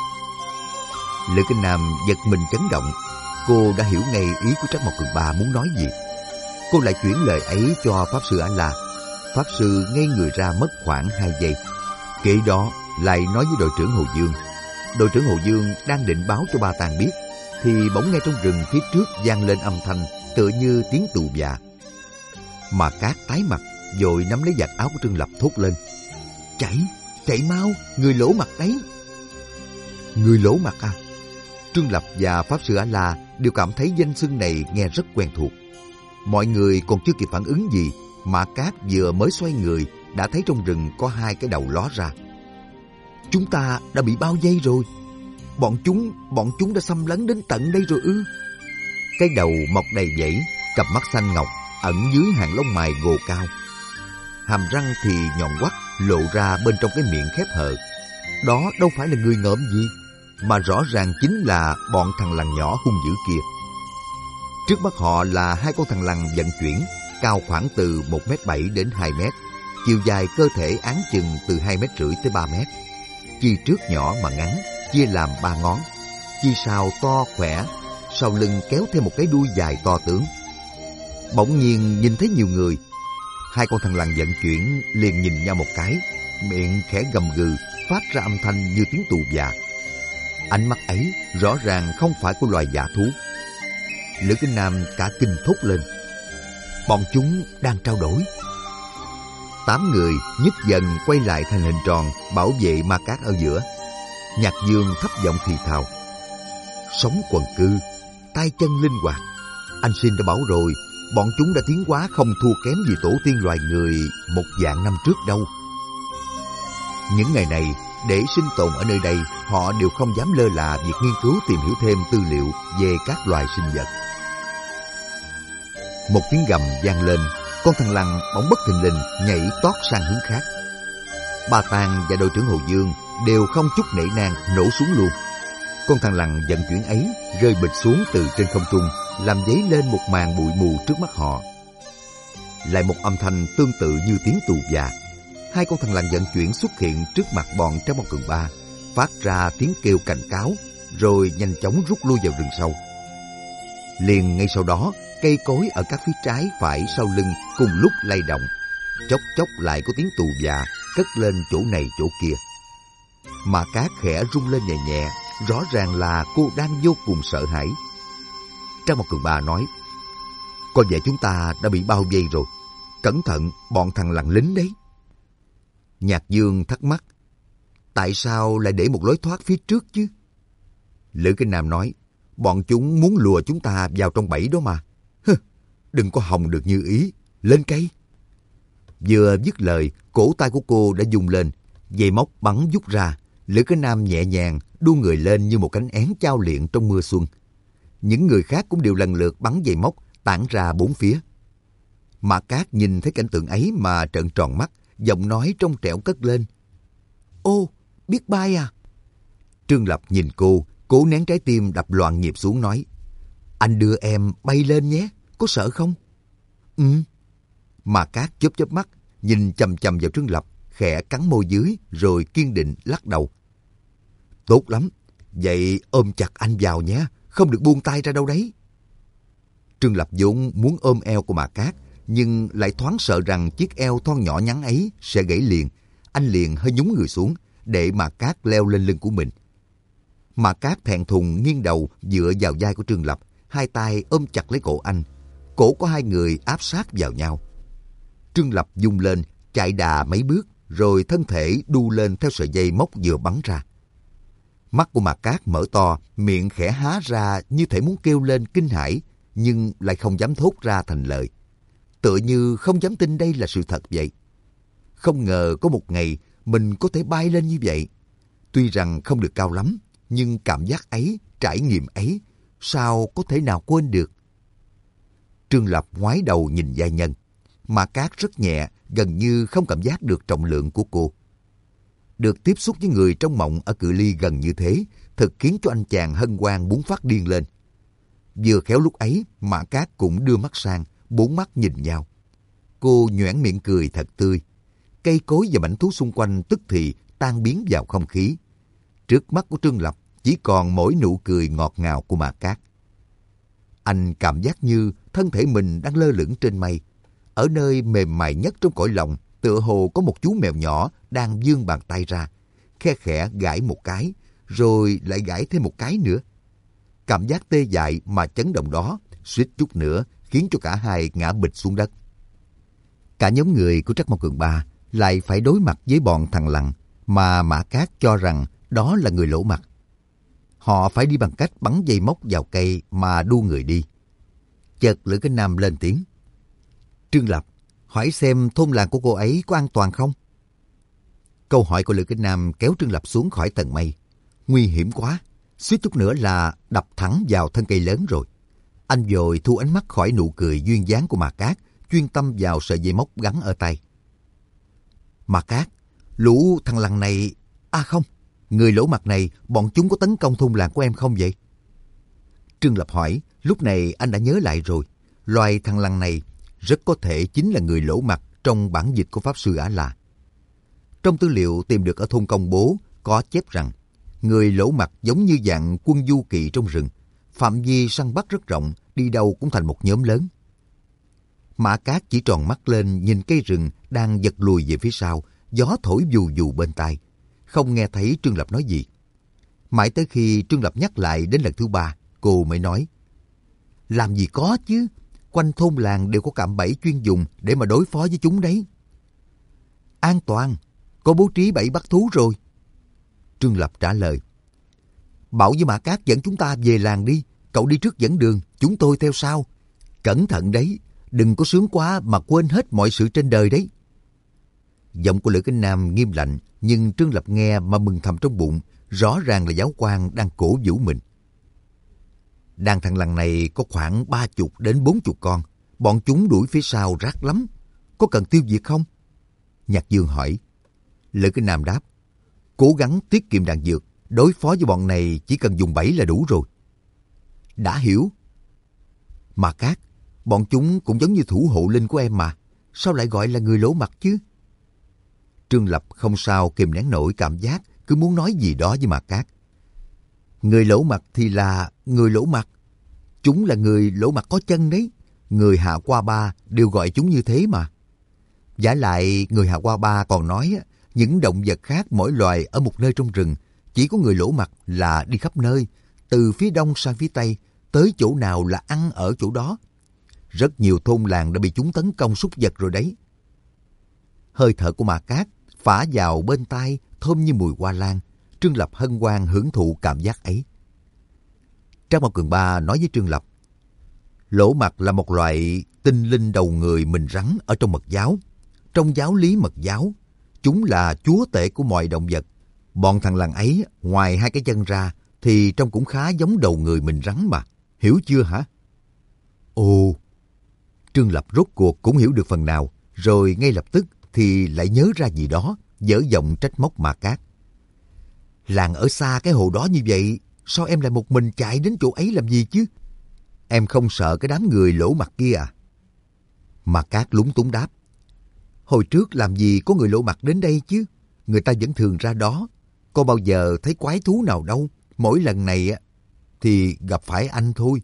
Lữ Kinh Nam giật mình chấn động. Cô đã hiểu ngay ý của Trác Mộc Cường Ba muốn nói gì. Cô lại chuyển lời ấy cho Pháp Sư A-la. Pháp Sư ngây người ra mất khoảng 2 giây. Kế đó lại nói với đội trưởng Hồ Dương. Đội trưởng Hồ Dương đang định báo cho Ba Tàng biết, thì bỗng nghe trong rừng phía trước vang lên âm thanh tựa như tiếng tù dạ. Mà Cát tái mặt, vội nắm lấy vạt áo của Trương Lập thốt lên. Chạy mau, người lỗ mặt đấy. Người lỗ mặt à? Trương Lập và Pháp Sư A-la đều cảm thấy danh xưng này nghe rất quen thuộc. Mọi người còn chưa kịp phản ứng gì, Mã Cát vừa mới xoay người đã thấy trong rừng có 2 cái đầu ló ra. Chúng ta đã bị bao vây rồi. Bọn chúng đã xâm lấn đến tận đây rồi ư? Cái đầu mọc đầy vảy, cặp mắt xanh ngọc ẩn dưới hàng lông mày gồ cao. Hàm răng thì nhọn quắt lộ ra bên trong cái miệng khép hờ. Đó đâu phải là người ngợm gì, mà rõ ràng chính là bọn thằn lằn nhỏ hung dữ kia. Trước mắt họ là 2 con thằn lằn vận chuyển, cao khoảng từ 1m7 đến 2m, chiều dài cơ thể áng chừng từ 2,5m tới 3m. Chi trước nhỏ mà ngắn, chia làm 3 ngón. Chi sau to khỏe, sau lưng kéo thêm một cái đuôi dài to tướng. Bỗng nhiên nhìn thấy nhiều người, 2 con thằn lằn vận chuyển liền nhìn nhau một cái, miệng khẽ gầm gừ, phát ra âm thanh như tiếng tù dạ. Ánh mắt ấy rõ ràng không phải của loài dã thú. Lữ Kinh Nam cả kinh thốt lên. Bọn chúng đang trao đổi. 8 người nhích dần quay lại thành hình tròn, bảo vệ Ma Cát ở giữa. Nhạc Dương thấp giọng thì thào. Sống quần cư, tay chân linh hoạt. Anh Xin đã bảo rồi, bọn chúng đã tiến hóa không thua kém gì tổ tiên loài người 1,000 năm trước đâu. Những ngày này, để sinh tồn ở nơi đây, họ đều không dám lơ là việc nghiên cứu tìm hiểu thêm tư liệu về các loài sinh vật. Một tiếng gầm vang lên, con thằn lằn bỗng bất thình lình nhảy tót sang hướng khác. Ba Tàng và đội trưởng Hồ Dương đều không chút nể nang nổ súng luôn. Con thằn lằn vận chuyển ấy rơi bịch xuống từ trên không trung, làm dấy lên một màn bụi mù trước mắt họ. Lại một âm thanh tương tự như tiếng tù dạ. 2 con thằn lằn vận chuyển xuất hiện trước mặt bọn Trác Mộc Cường Ba, phát ra tiếng kêu cảnh cáo, rồi nhanh chóng rút lui vào rừng sâu. Liền ngay sau đó, cây cối ở các phía trái phải sau lưng cùng lúc lay động. Chốc chốc lại có tiếng tù dạ cất lên chỗ này chỗ kia. Mà Cát khẽ rung lên nhẹ nhẹ, rõ ràng là cô đang vô cùng sợ hãi. Trang một Cường Ba nói, có vẻ chúng ta đã bị bao vây rồi. Cẩn thận, bọn thằng lằn lính đấy. Nhạc Dương thắc mắc, tại sao lại để một lối thoát phía trước chứ? Lữ Kinh Nam nói, bọn chúng muốn lùa chúng ta vào trong bẫy đó mà. Đừng có hòng được như ý, lên cây. Vừa dứt lời, cổ tay của cô đã rung lên, dây móc bắn vút ra. Lữ Kinh Nam nhẹ nhàng đu người lên như một cánh én chao liệng trong mưa xuân. Những người khác cũng đều lần lượt bắn dây móc tản ra bốn phía. Mã Cát nhìn thấy cảnh tượng ấy mà trợn tròn mắt, giọng nói trong trẻo cất lên, ô, biết bay à? Trương Lập nhìn cô, cố nén trái tim đập loạn nhịp xuống nói, anh đưa em bay lên nhé, có sợ không? Mã Cát chớp chớp mắt, nhìn chằm chằm vào Trương Lập, khẽ cắn môi dưới rồi kiên định lắc đầu. Tốt lắm, vậy ôm chặt anh vào nhé, không được buông tay ra đâu đấy. Trương Lập vốn muốn ôm eo của Mã Cát, nhưng lại thoáng sợ rằng chiếc eo thon nhỏ nhắn ấy sẽ gãy liền. Anh liền hơi nhún người xuống, để Mã Cát leo lên lưng của mình. Mã Cát thẹn thùng nghiêng đầu dựa vào vai của Trương Lập, hai tay ôm chặt lấy cổ anh. Cổ của hai người áp sát vào nhau. Trương Lập dung lên, chạy đà mấy bước, rồi thân thể đu lên theo sợi dây móc vừa bắn ra. Mắt của Mã Cát mở to, miệng khẽ há ra như thể muốn kêu lên kinh hãi, nhưng lại không dám thốt ra thành lời. Tựa như không dám tin đây là sự thật vậy. Không ngờ có một ngày mình có thể bay lên như vậy. Tuy rằng không được cao lắm, nhưng cảm giác ấy, trải nghiệm ấy, sao có thể nào quên được. Trương Lập ngoái đầu nhìn giai nhân. Mã Cát rất nhẹ, gần như không cảm giác được trọng lượng của cô. Được tiếp xúc với người trong mộng ở cự ly gần như thế, thật khiến cho anh chàng hân hoan muốn phát điên lên. Vừa khéo lúc ấy, Mã Cát cũng đưa mắt sang, bốn mắt nhìn nhau. Cô nhoẻn miệng cười thật tươi. Cây cối và mảnh thú xung quanh tức thì tan biến vào không khí. Trước mắt của Trương Lập chỉ còn mỗi nụ cười ngọt ngào của Mã Cát. Anh cảm giác như thân thể mình đang lơ lửng trên mây. Ở nơi mềm mại nhất trong cõi lòng, tựa hồ có một chú mèo nhỏ đang vươn bàn tay ra, khe khẽ gãi một cái, rồi lại gãi thêm một cái nữa. Cảm giác tê dại mà chấn động đó, suýt chút nữa khiến cho cả hai ngã bịch xuống đất. Cả nhóm người của Trắc Mộc Cường Ba lại phải đối mặt với bọn thằng lằn mà Mã Cát cho rằng đó là người lỗ mặt. Họ phải đi bằng cách bắn dây móc vào cây mà đu người đi. Chợt Lữ Kinh Nam lên tiếng. Trương Lập, hỏi xem thôn làng của cô ấy có an toàn không? Câu hỏi của Lữ Kinh Nam kéo Trương Lập xuống khỏi tầng mây. Nguy hiểm quá, suýt chút nữa là đập thẳng vào thân cây lớn rồi. Anh vội thu ánh mắt khỏi nụ cười duyên dáng của Mã Cát, chuyên tâm vào sợi dây móc gắn ở tay. Mã Cát, lũ thằng lằn này... À không, người lỗ mặt này, bọn chúng có tấn công thôn làng của em không vậy? Trương Lập hỏi, lúc này anh đã nhớ lại rồi. Loài thằng lằn này rất có thể chính là người lỗ mặt trong bản dịch của Pháp Sư Ả La. Trong tư liệu tìm được ở thôn Công Bố có chép rằng người lỗ mặt giống như dạng quân du kỵ trong rừng, phạm vi săn bắt rất rộng, đi đâu cũng thành một nhóm lớn. Mã Cát chỉ tròn mắt lên nhìn cây rừng đang giật lùi về phía sau, gió thổi vù vù bên tai, không nghe thấy Trương Lập nói gì. Mãi tới khi Trương Lập nhắc lại đến lần thứ 3, cô mới nói: làm gì có chứ, quanh thôn làng đều có cạm bẫy chuyên dùng để mà đối phó với chúng đấy. An toàn, có bố trí bẫy bắt thú rồi. Trương Lập trả lời: bảo với Mã Cát dẫn chúng ta về làng đi, cậu đi trước dẫn đường, chúng tôi theo sau. Cẩn thận đấy, đừng có sướng quá mà quên hết mọi sự trên đời đấy. Giọng của Lữ Kinh Nam nghiêm lạnh, nhưng Trương Lập nghe mà mừng thầm trong bụng, rõ ràng là giáo quan đang cổ vũ mình. Đàn thằng lằn này có khoảng 30 đến 40 con, bọn chúng đuổi phía sau rát lắm, có cần tiêu diệt không? Nhạc Dương hỏi. Lữ Kinh Nam đáp: cố gắng tiết kiệm đạn dược, đối phó với bọn này chỉ cần dùng bẫy là đủ rồi. Đã hiểu. Mã Cát, bọn chúng cũng giống như thủ hộ linh của em mà, sao lại gọi là người lỗ mặt chứ? Trương Lập không sao kìm nén nổi cảm giác cứ muốn nói gì đó với Mã Cát. Người lỗ mặt thì là người lỗ mặt, chúng là người lỗ mặt có chân đấy, người Hạ Qua Ba đều gọi chúng như thế mà. Vả lại người Hạ Qua Ba còn nói Những động vật khác mỗi loài ở một nơi trong rừng, chỉ có người lỗ mặt là đi khắp nơi, từ phía đông sang phía tây, tới chỗ nào là ăn ở chỗ đó. Rất nhiều thôn làng đã bị chúng tấn công súc vật rồi đấy. Hơi thở của Ma Cát phả vào bên tai thơm như mùi hoa lan. Trương Lập hân hoan hưởng thụ cảm giác ấy. Trang Mao Cường Ba nói với Trương Lập, lỗ mặt là một loại tinh linh đầu người mình rắn ở trong mật giáo. Trong giáo lý mật giáo, chúng là chúa tể của mọi động vật. Bọn thằng làng ấy, ngoài hai cái chân ra, thì trông cũng khá giống đầu người mình rắn mà. Hiểu chưa hả? Ồ! Trương Lập rốt cuộc cũng hiểu được phần nào, rồi ngay lập tức thì lại nhớ ra gì đó, dở giọng trách móc Ma Cát. Làng ở xa cái hồ đó như vậy, sao em lại một mình chạy đến chỗ ấy làm gì chứ? Em không sợ cái đám người lỗ mặt kia à? Ma Cát lúng túng đáp. Hồi trước làm gì có người lỗ mặt đến đây chứ? Người ta vẫn thường ra đó. Có bao giờ thấy quái thú nào đâu. Mỗi lần này thì gặp phải anh thôi.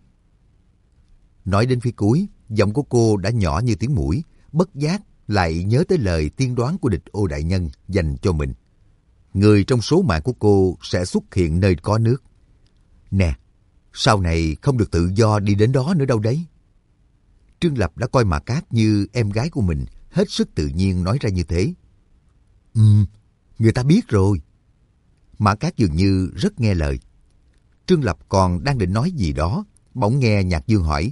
Nói đến phía cuối, giọng của cô đã nhỏ như tiếng muỗi, bất giác lại nhớ tới lời tiên đoán của Địch Ô đại nhân dành cho mình. Người trong số mạng của cô sẽ xuất hiện nơi có nước. Nè, sau này không được tự do đi đến đó nữa đâu đấy. Trương Lập đã coi Ma Cát như em gái của mình, hết sức tự nhiên nói ra như thế. Người ta biết rồi. Ma Cát dường như rất nghe lời. Trương Lập còn đang định nói gì đó, bỗng nghe Nhạc Dương hỏi.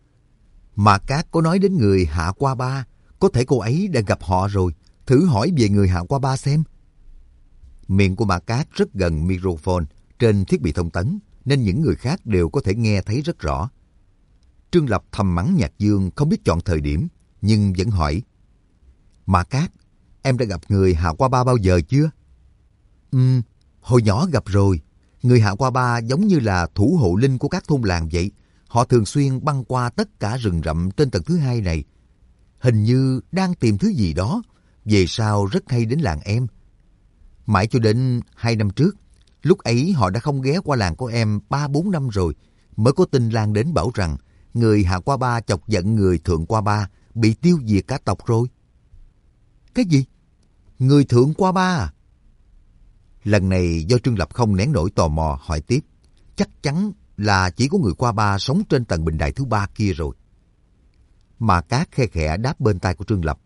Ma Cát có nói đến người Hạ Qua Ba, có thể cô ấy đã gặp họ rồi, thử hỏi về người Hạ Qua Ba xem. Miệng của Ma Cát rất gần microphone trên thiết bị thông tấn, nên những người khác đều có thể nghe thấy rất rõ. Trương Lập thầm mắng Nhạc Dương không biết chọn thời điểm, nhưng vẫn hỏi. Ma Cát, em đã gặp người Hạ Qua Ba bao giờ chưa? Hồi nhỏ gặp rồi. Người Hạ Qua Ba giống như là thủ hộ linh của các thôn làng vậy. Họ thường xuyên băng qua tất cả rừng rậm trên tầng thứ hai này. Hình như đang tìm thứ gì đó. Về sau rất hay đến làng em. Mãi cho đến 2 năm trước, lúc ấy họ đã không ghé qua làng của em 3-4 năm rồi, mới có tin lan đến bảo rằng người Hạ Qua Ba chọc giận người Thượng Qua Ba, bị tiêu diệt cả tộc rồi. Cái gì? Người Thượng Qua Ba à? Lần này do Trương Lập không nén nổi tò mò hỏi tiếp, chắc chắn là chỉ có người Qua Ba sống trên tầng bình đài thứ 3 kia rồi. Ma Cát khe khẽ đáp bên tai của Trương Lập.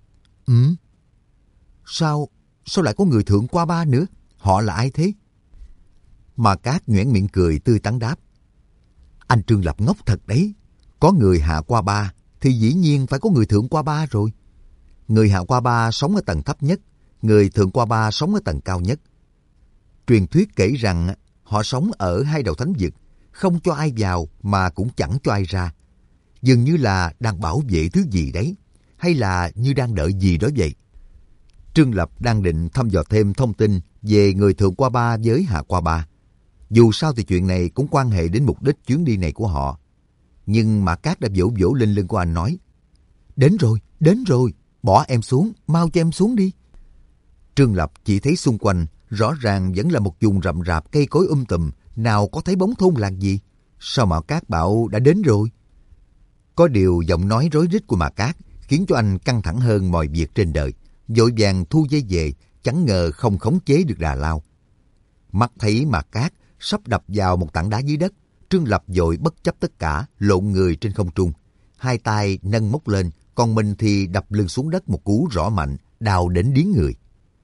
Sao lại có người Thượng Qua Ba nữa? Họ là ai thế? Ma Cát nhoẻn miệng cười tươi tắn đáp. Anh Trương Lập ngốc thật đấy. Có người Hạ Qua Ba thì dĩ nhiên phải có người Thượng Qua Ba rồi. Người Hạ Qua Ba sống ở tầng thấp nhất, người Thượng Qua Ba sống ở tầng cao nhất. Truyền thuyết kể rằng họ sống ở hai đầu thánh vực, không cho ai vào mà cũng chẳng cho ai ra. Dường như là đang bảo vệ thứ gì đấy, hay là như đang đợi gì đó vậy. Trương Lập đang định thăm dò thêm thông tin về người Thượng Qua Ba với Hạ Qua Ba. Dù sao thì chuyện này cũng quan hệ đến mục đích chuyến đi này của họ. Nhưng Ma Cát đã vỗ vỗ lên lưng của anh nói. Đến rồi, bỏ em xuống, mau cho em xuống đi. Trương Lập chỉ thấy xung quanh rõ ràng vẫn là một vùng rậm rạp cây cối tùm, nào có thấy bóng thôn làng gì. Sao Ma Cát bảo đã đến rồi? Có điều giọng nói rối rít của Ma Cát khiến cho anh căng thẳng hơn mọi việc trên đời. Vội vàng thu dây về, chẳng ngờ không khống chế được đà lao. Mắt thấy Ma Cát sắp đập vào một tảng đá dưới đất, Trương Lập vội bất chấp tất cả, lộn người trên không trung. Hai tay nâng móc lên, còn mình thì đập lưng xuống đất một cú rõ mạnh, đau đến điếng người.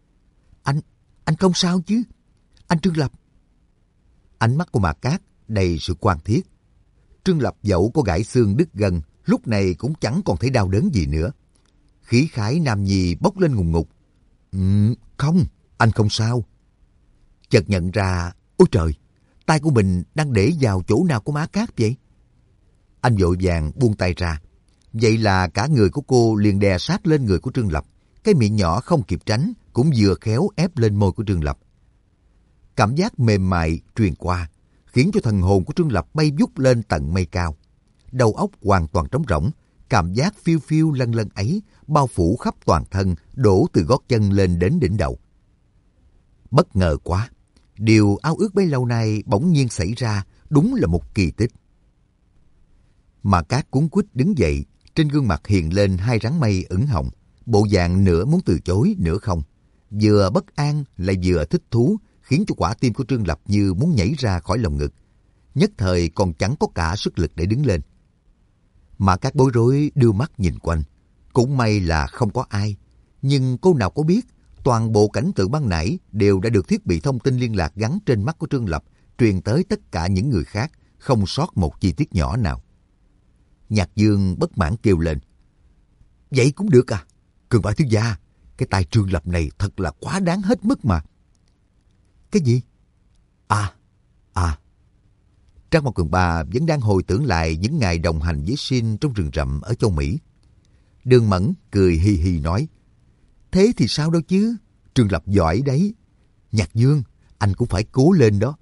Anh không sao chứ? Anh Trương Lập. Ánh mắt của Ma Cát đầy sự quan thiết. Trương Lập dẫu có gãy xương đứt gân, lúc này cũng chẳng còn thấy đau đớn gì nữa. Khí khái nam nhi bốc lên ngùng ngục. Không, anh không sao. Chợt nhận ra, ôi trời, tay của mình đang để vào chỗ nào của Ma Cát vậy? Anh vội vàng buông tay ra. Vậy là cả người của cô liền đè sát lên người của Trương Lập. Cái miệng nhỏ không kịp tránh cũng vừa khéo ép lên môi của Trương Lập. Cảm giác mềm mại truyền qua, khiến cho thần hồn của Trương Lập bay vút lên tận mây cao. Đầu óc hoàn toàn trống rỗng, cảm giác phiêu phiêu lân lân ấy bao phủ khắp toàn thân, đổ từ gót chân lên đến đỉnh đầu. Bất ngờ quá, điều ao ước bấy lâu nay bỗng nhiên xảy ra, đúng là một kỳ tích. Ma Cát cuống quýt đứng dậy, trên gương mặt hiện lên hai rắn mây ửng hồng, bộ dạng nửa muốn từ chối nửa không. vừa bất an lại vừa thích thú, khiến cho quả tim của Trương Lập như muốn nhảy ra khỏi lồng ngực. Nhất thời còn chẳng có cả sức lực để đứng lên. Mà các bối rối đưa mắt nhìn quanh. Cũng may là không có ai. Nhưng cô nào có biết, toàn bộ cảnh tượng ban nãy đều đã được thiết bị thông tin liên lạc gắn trên mắt của Trương Lập truyền tới tất cả những người khác, không sót một chi tiết nhỏ nào. Nhạc Dương bất mãn kêu lên. Vậy cũng được à? Cường Bảo thiếu gia, cái tay Trương Lập này thật là quá đáng hết mức mà. Cái gì? Trang Mộc Cường Ba vẫn đang hồi tưởng lại những ngày đồng hành với Shin trong rừng rậm ở châu Mỹ. Đường Mẫn cười hi hi nói. Thế thì sao đâu chứ? Trương Lập giỏi đấy. Nhạc Dương, anh cũng phải cố lên đó.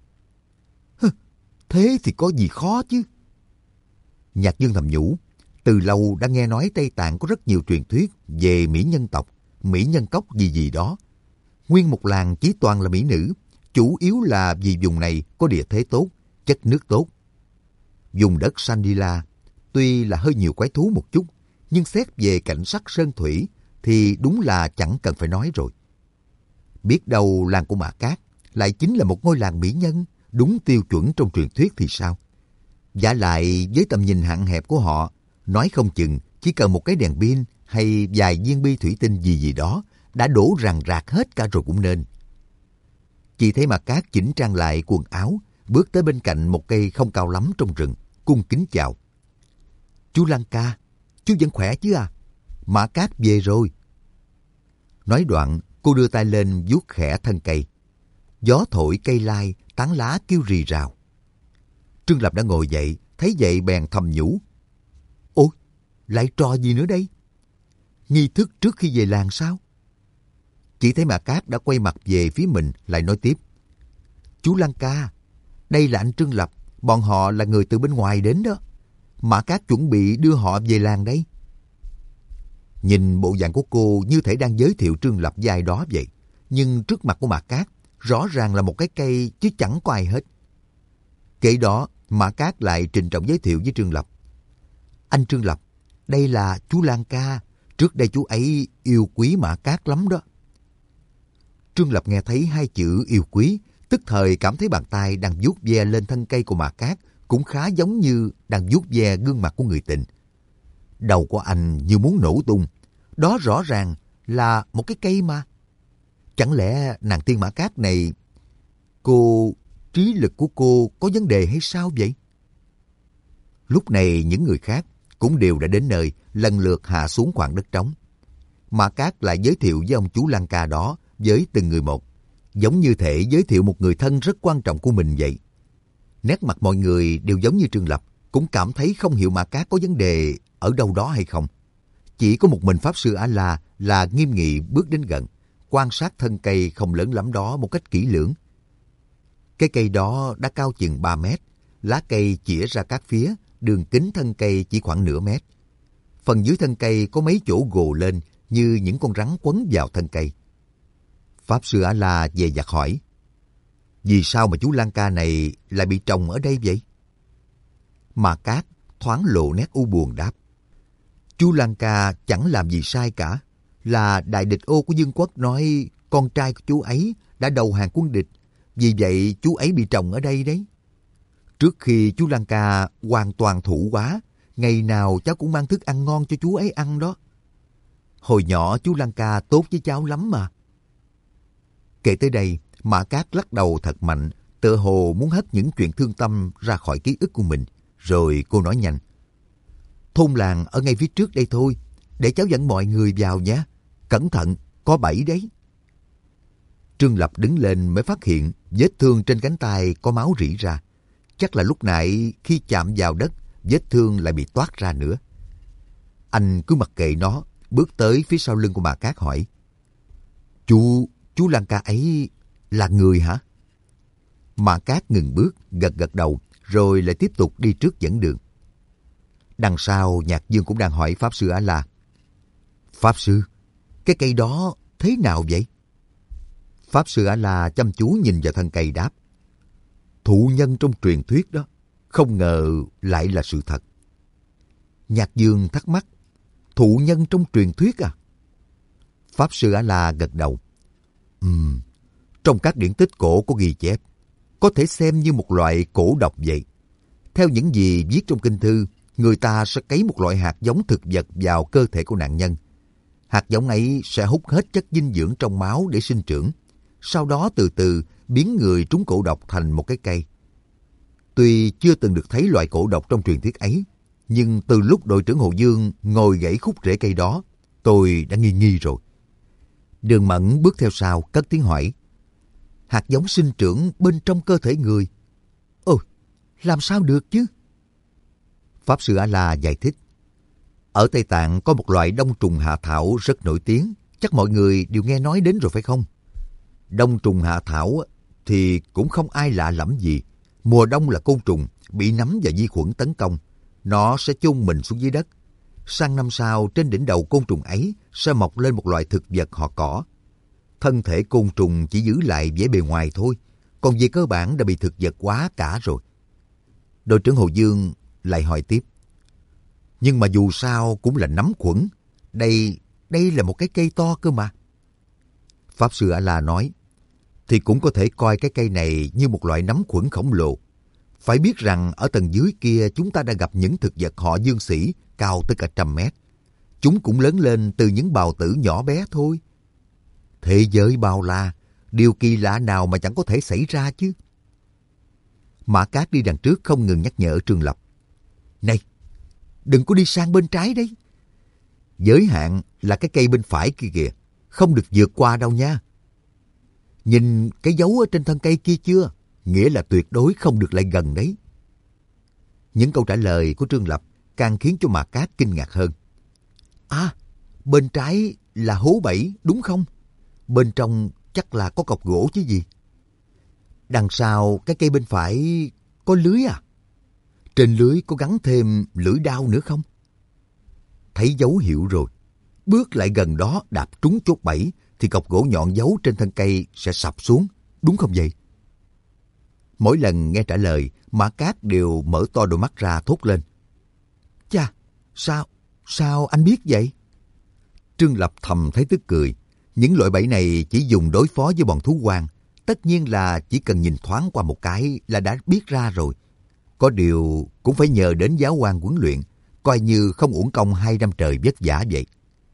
Thế thì có gì khó chứ? Nhạc Dương thầm nhủ. Từ lâu đã nghe nói Tây Tạng có rất nhiều truyền thuyết về mỹ nhân tộc, mỹ nhân cốc gì gì đó. Nguyên một làng chỉ toàn là mỹ nữ, chủ yếu là vì vùng này có địa thế tốt, chất nước tốt. Vùng đất Sandila tuy là hơi nhiều quái thú một chút, nhưng xét về cảnh sắc sơn thủy thì đúng là chẳng cần phải nói rồi. Biết đâu làng của Mã Cát lại chính là một ngôi làng mỹ nhân, đúng tiêu chuẩn trong truyền thuyết thì sao? Vả lại với tầm nhìn hạn hẹp của họ, nói không chừng chỉ cần một cái đèn pin hay vài viên bi thủy tinh gì gì đó đã đổ ràng rạc hết cả rồi cũng nên. Chỉ thấy Mã Cát chỉnh trang lại quần áo, bước tới bên cạnh một cây không cao lắm trong rừng, cung kính chào. Chú Lăng ca, chú vẫn khỏe chứ à? Mã Cát về rồi. Nói đoạn, cô đưa tay lên vuốt khẽ thân cây. Gió thổi cây lai, tán lá kêu rì rào. Trương Lập đã ngồi dậy, thấy vậy bèn thầm nhủ. Ôi, lại trò gì nữa đây? Nghi thức trước khi về làng sao? Chỉ thấy Mã Cát đã quay mặt về phía mình, lại nói tiếp. Chú Lăng ca, đây là anh Trương Lập, bọn họ là người từ bên ngoài đến đó. Mã Cát chuẩn bị đưa họ về làng đây. Nhìn bộ dạng của cô như thể đang giới thiệu Trương Lập với ai đó vậy. Nhưng trước mặt của Mã Cát rõ ràng là một cái cây chứ chẳng có ai hết. Kể đó, Mã Cát lại trịnh trọng giới thiệu với Trương Lập. Anh Trương Lập, đây là chú Lan ca. Trước đây chú ấy yêu quý Mã Cát lắm đó. Trương Lập nghe thấy hai chữ yêu quý, tức thời cảm thấy bàn tay đang vuốt ve lên thân cây của Mã Cát cũng khá giống như đang vuốt ve gương mặt của người tình. Đầu của anh như muốn nổ tung. Đó rõ ràng là một cái cây mà. Chẳng lẽ nàng tiên Mã Cát này, trí lực của cô có vấn đề hay sao vậy? Lúc này những người khác cũng đều đã đến nơi, lần lượt hạ xuống khoảng đất trống. Mã Cát lại giới thiệu với ông chú Lan ca đó với từng người một, giống như thể giới thiệu một người thân rất quan trọng của mình vậy. Nét mặt mọi người đều giống như Trương Lập, cũng cảm thấy không hiểu Mã Cát có vấn đề ở đâu đó hay không. Chỉ có một mình Pháp Sư A-la là nghiêm nghị bước đến gần, quan sát thân cây không lớn lắm đó một cách kỹ lưỡng. Cái cây đó đã cao chừng 3 mét, lá cây chĩa ra các phía, đường kính thân cây chỉ khoảng nửa mét. Phần dưới thân cây có mấy chỗ gồ lên như những con rắn quấn vào thân cây. Pháp Sư A-la dè dặt hỏi, vì sao mà chú Lan ca này lại bị trồng ở đây vậy? Mã Cát thoáng lộ nét u buồn đáp, chú Lan ca chẳng làm gì sai cả. Là đại địch ô của Dương quốc nói con trai của chú ấy đã đầu hàng quân địch, vì vậy chú ấy bị trồng ở đây đấy. Trước khi chú Lan ca hoàn toàn thụ hóa, ngày nào cháu cũng mang thức ăn ngon cho chú ấy ăn đó. Hồi nhỏ chú Lan ca tốt với cháu lắm mà. Kể tới đây, Mã Cát lắc đầu thật mạnh, tựa hồ muốn hất những chuyện thương tâm ra khỏi ký ức của mình. Rồi cô nói nhanh, thôn làng ở ngay phía trước đây thôi, để cháu dẫn mọi người vào nhé. Cẩn thận, có bẫy đấy. Trương Lập đứng lên mới phát hiện vết thương trên cánh tay có máu rỉ ra. Chắc là lúc nãy khi chạm vào đất, vết thương lại bị toát ra nữa. Anh cứ mặc kệ nó, bước tới phía sau lưng của Mã Cát hỏi, Chú Lan ca ấy là người hả? Mã Cát ngừng bước, gật gật đầu, rồi lại tiếp tục đi trước dẫn đường. Đằng sau, Nhạc Dương cũng đang hỏi Pháp Sư A-la, Pháp Sư, cái cây đó thế nào vậy? Pháp Sư A-la chăm chú nhìn vào thân cây đáp, thụ nhân trong truyền thuyết đó, không ngờ lại là sự thật. Nhạc Dương thắc mắc, thụ nhân trong truyền thuyết à? Pháp Sư A-la gật đầu, Trong các điển tích cổ có ghi chép, có thể xem như một loại cổ độc vậy. Theo những gì viết trong kinh thư, người ta sẽ cấy một loại hạt giống thực vật vào cơ thể của nạn nhân. Hạt giống ấy sẽ hút hết chất dinh dưỡng trong máu để sinh trưởng, sau đó từ từ biến người trúng cổ độc thành một cái cây. Tuy chưa từng được thấy loại cổ độc trong truyền thuyết ấy, nhưng từ lúc đội trưởng Hồ Dương ngồi gãy khúc rễ cây đó, tôi đã nghi rồi. Đường Mẫn bước theo sau, cất tiếng hỏi. Hạt giống sinh trưởng bên trong cơ thể người? Ôi, làm sao được chứ? Pháp sư A-la giải thích. Ở Tây Tạng có một loại đông trùng hạ thảo rất nổi tiếng, chắc mọi người đều nghe nói đến rồi phải không? Đông trùng hạ thảo thì cũng không ai lạ lẫm gì. Mùa đông là côn trùng, bị nấm và vi khuẩn tấn công. Nó sẽ chôn mình xuống dưới đất. Sang năm sau, trên đỉnh đầu côn trùng ấy sẽ mọc lên một loại thực vật họ cỏ. Thân thể côn trùng chỉ giữ lại vẻ bề ngoài thôi, còn về cơ bản đã bị thực vật hóa cả rồi. Đội trưởng Hồ Dương lại hỏi tiếp. Nhưng mà dù sao cũng là nấm khuẩn. Đây là một cái cây to cơ mà. Pháp sư A-la nói. Thì cũng có thể coi cái cây này như một loại nấm khuẩn khổng lồ. Phải biết rằng ở tầng dưới kia chúng ta đã gặp những thực vật họ Dương Sĩ cao tới cả 100 mét. Chúng cũng lớn lên từ những bào tử nhỏ bé thôi. Thế giới bao la, điều kỳ lạ nào mà chẳng có thể xảy ra chứ. Mã Cát đi đằng trước không ngừng nhắc nhở Trương Lập. Này, đừng có đi sang bên trái đấy. Giới hạn là cái cây bên phải kia kìa, không được vượt qua đâu nha. Nhìn cái dấu ở trên thân cây kia chưa? Nghĩa là tuyệt đối không được lại gần đấy. Những câu trả lời của Trương Lập càng khiến cho Mã Cát kinh ngạc hơn. À, bên trái là hố bẫy đúng không? Bên trong chắc là có cọc gỗ chứ gì. Đằng sau cái cây bên phải có lưới à? Trên lưới có gắn thêm lưỡi đao nữa không? Thấy dấu hiệu rồi. Bước lại gần đó đạp trúng chốt bẫy thì cọc gỗ nhọn giấu trên thân cây sẽ sập xuống. Đúng không vậy? Mỗi lần nghe trả lời, Mã Cát đều mở to đôi mắt ra thốt lên. Chà, sao anh biết vậy? Trương Lập thầm thấy tức cười. Những loại bẫy này chỉ dùng đối phó với bọn thú hoang. Tất nhiên là chỉ cần nhìn thoáng qua một cái là đã biết ra rồi. Có điều cũng phải nhờ đến giáo quan huấn luyện, coi như không uổng công 2 năm trời vất vả vậy.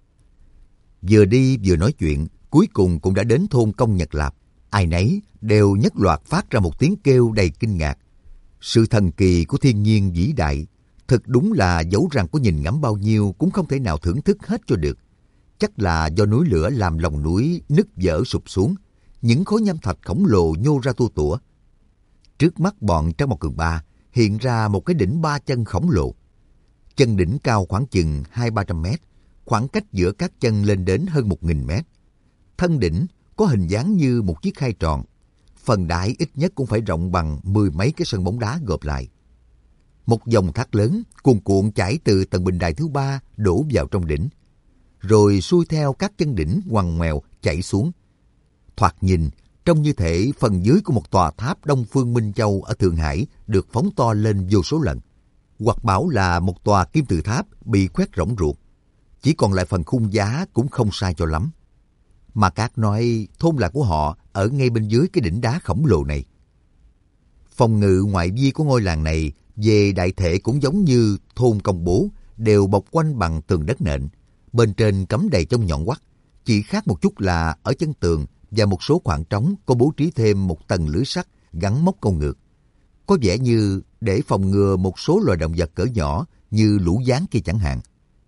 Vừa đi vừa nói chuyện, cuối cùng cũng đã đến thôn Công Nhật Lạp. Ai nấy đều nhất loạt phát ra một tiếng kêu đầy kinh ngạc. Sự thần kỳ của thiên nhiên vĩ đại, thật đúng là dẫu rằng có nhìn ngắm bao nhiêu cũng không thể nào thưởng thức hết cho được. Chắc là do núi lửa làm lòng núi nứt vỡ sụp xuống, những khối nham thạch khổng lồ nhô ra tua tủa. Trước mắt bọn Trác Mộc Cường Ba hiện ra một cái đỉnh 3 chân khổng lồ. Chân đỉnh cao khoảng chừng 200-300 mét, khoảng cách giữa các chân lên đến hơn 1000 mét. Thân đỉnh có hình dáng như một chiếc khay tròn, phần đáy ít nhất cũng phải rộng bằng 10 mấy cái sân bóng đá gộp lại. Một dòng thác lớn cuồn cuộn chảy từ tầng bình đài thứ 3 đổ vào trong đỉnh, rồi xuôi theo các chân đỉnh ngoằn ngoèo chảy xuống. Thoạt nhìn, trông như thể phần dưới của một tòa tháp Đông Phương Minh Châu ở Thượng Hải được phóng to lên vô số lần. Hoặc bảo là một tòa kim tự tháp bị khoét rỗng ruột. Chỉ còn lại phần khung giá cũng không sai cho lắm. Mà Cát nói thôn làng của họ ở ngay bên dưới cái đỉnh đá khổng lồ này. Phòng ngự ngoại vi của ngôi làng này về đại thể cũng giống như thôn Công Bố, đều bọc quanh bằng tường đất nện. Bên trên cắm đầy chông nhọn hoắt. Chỉ khác một chút là ở chân tường và một số khoảng trống có bố trí thêm một tầng lưới sắt gắn móc câu ngược. Có vẻ như để phòng ngừa một số loài động vật cỡ nhỏ như lũ gián kia chẳng hạn.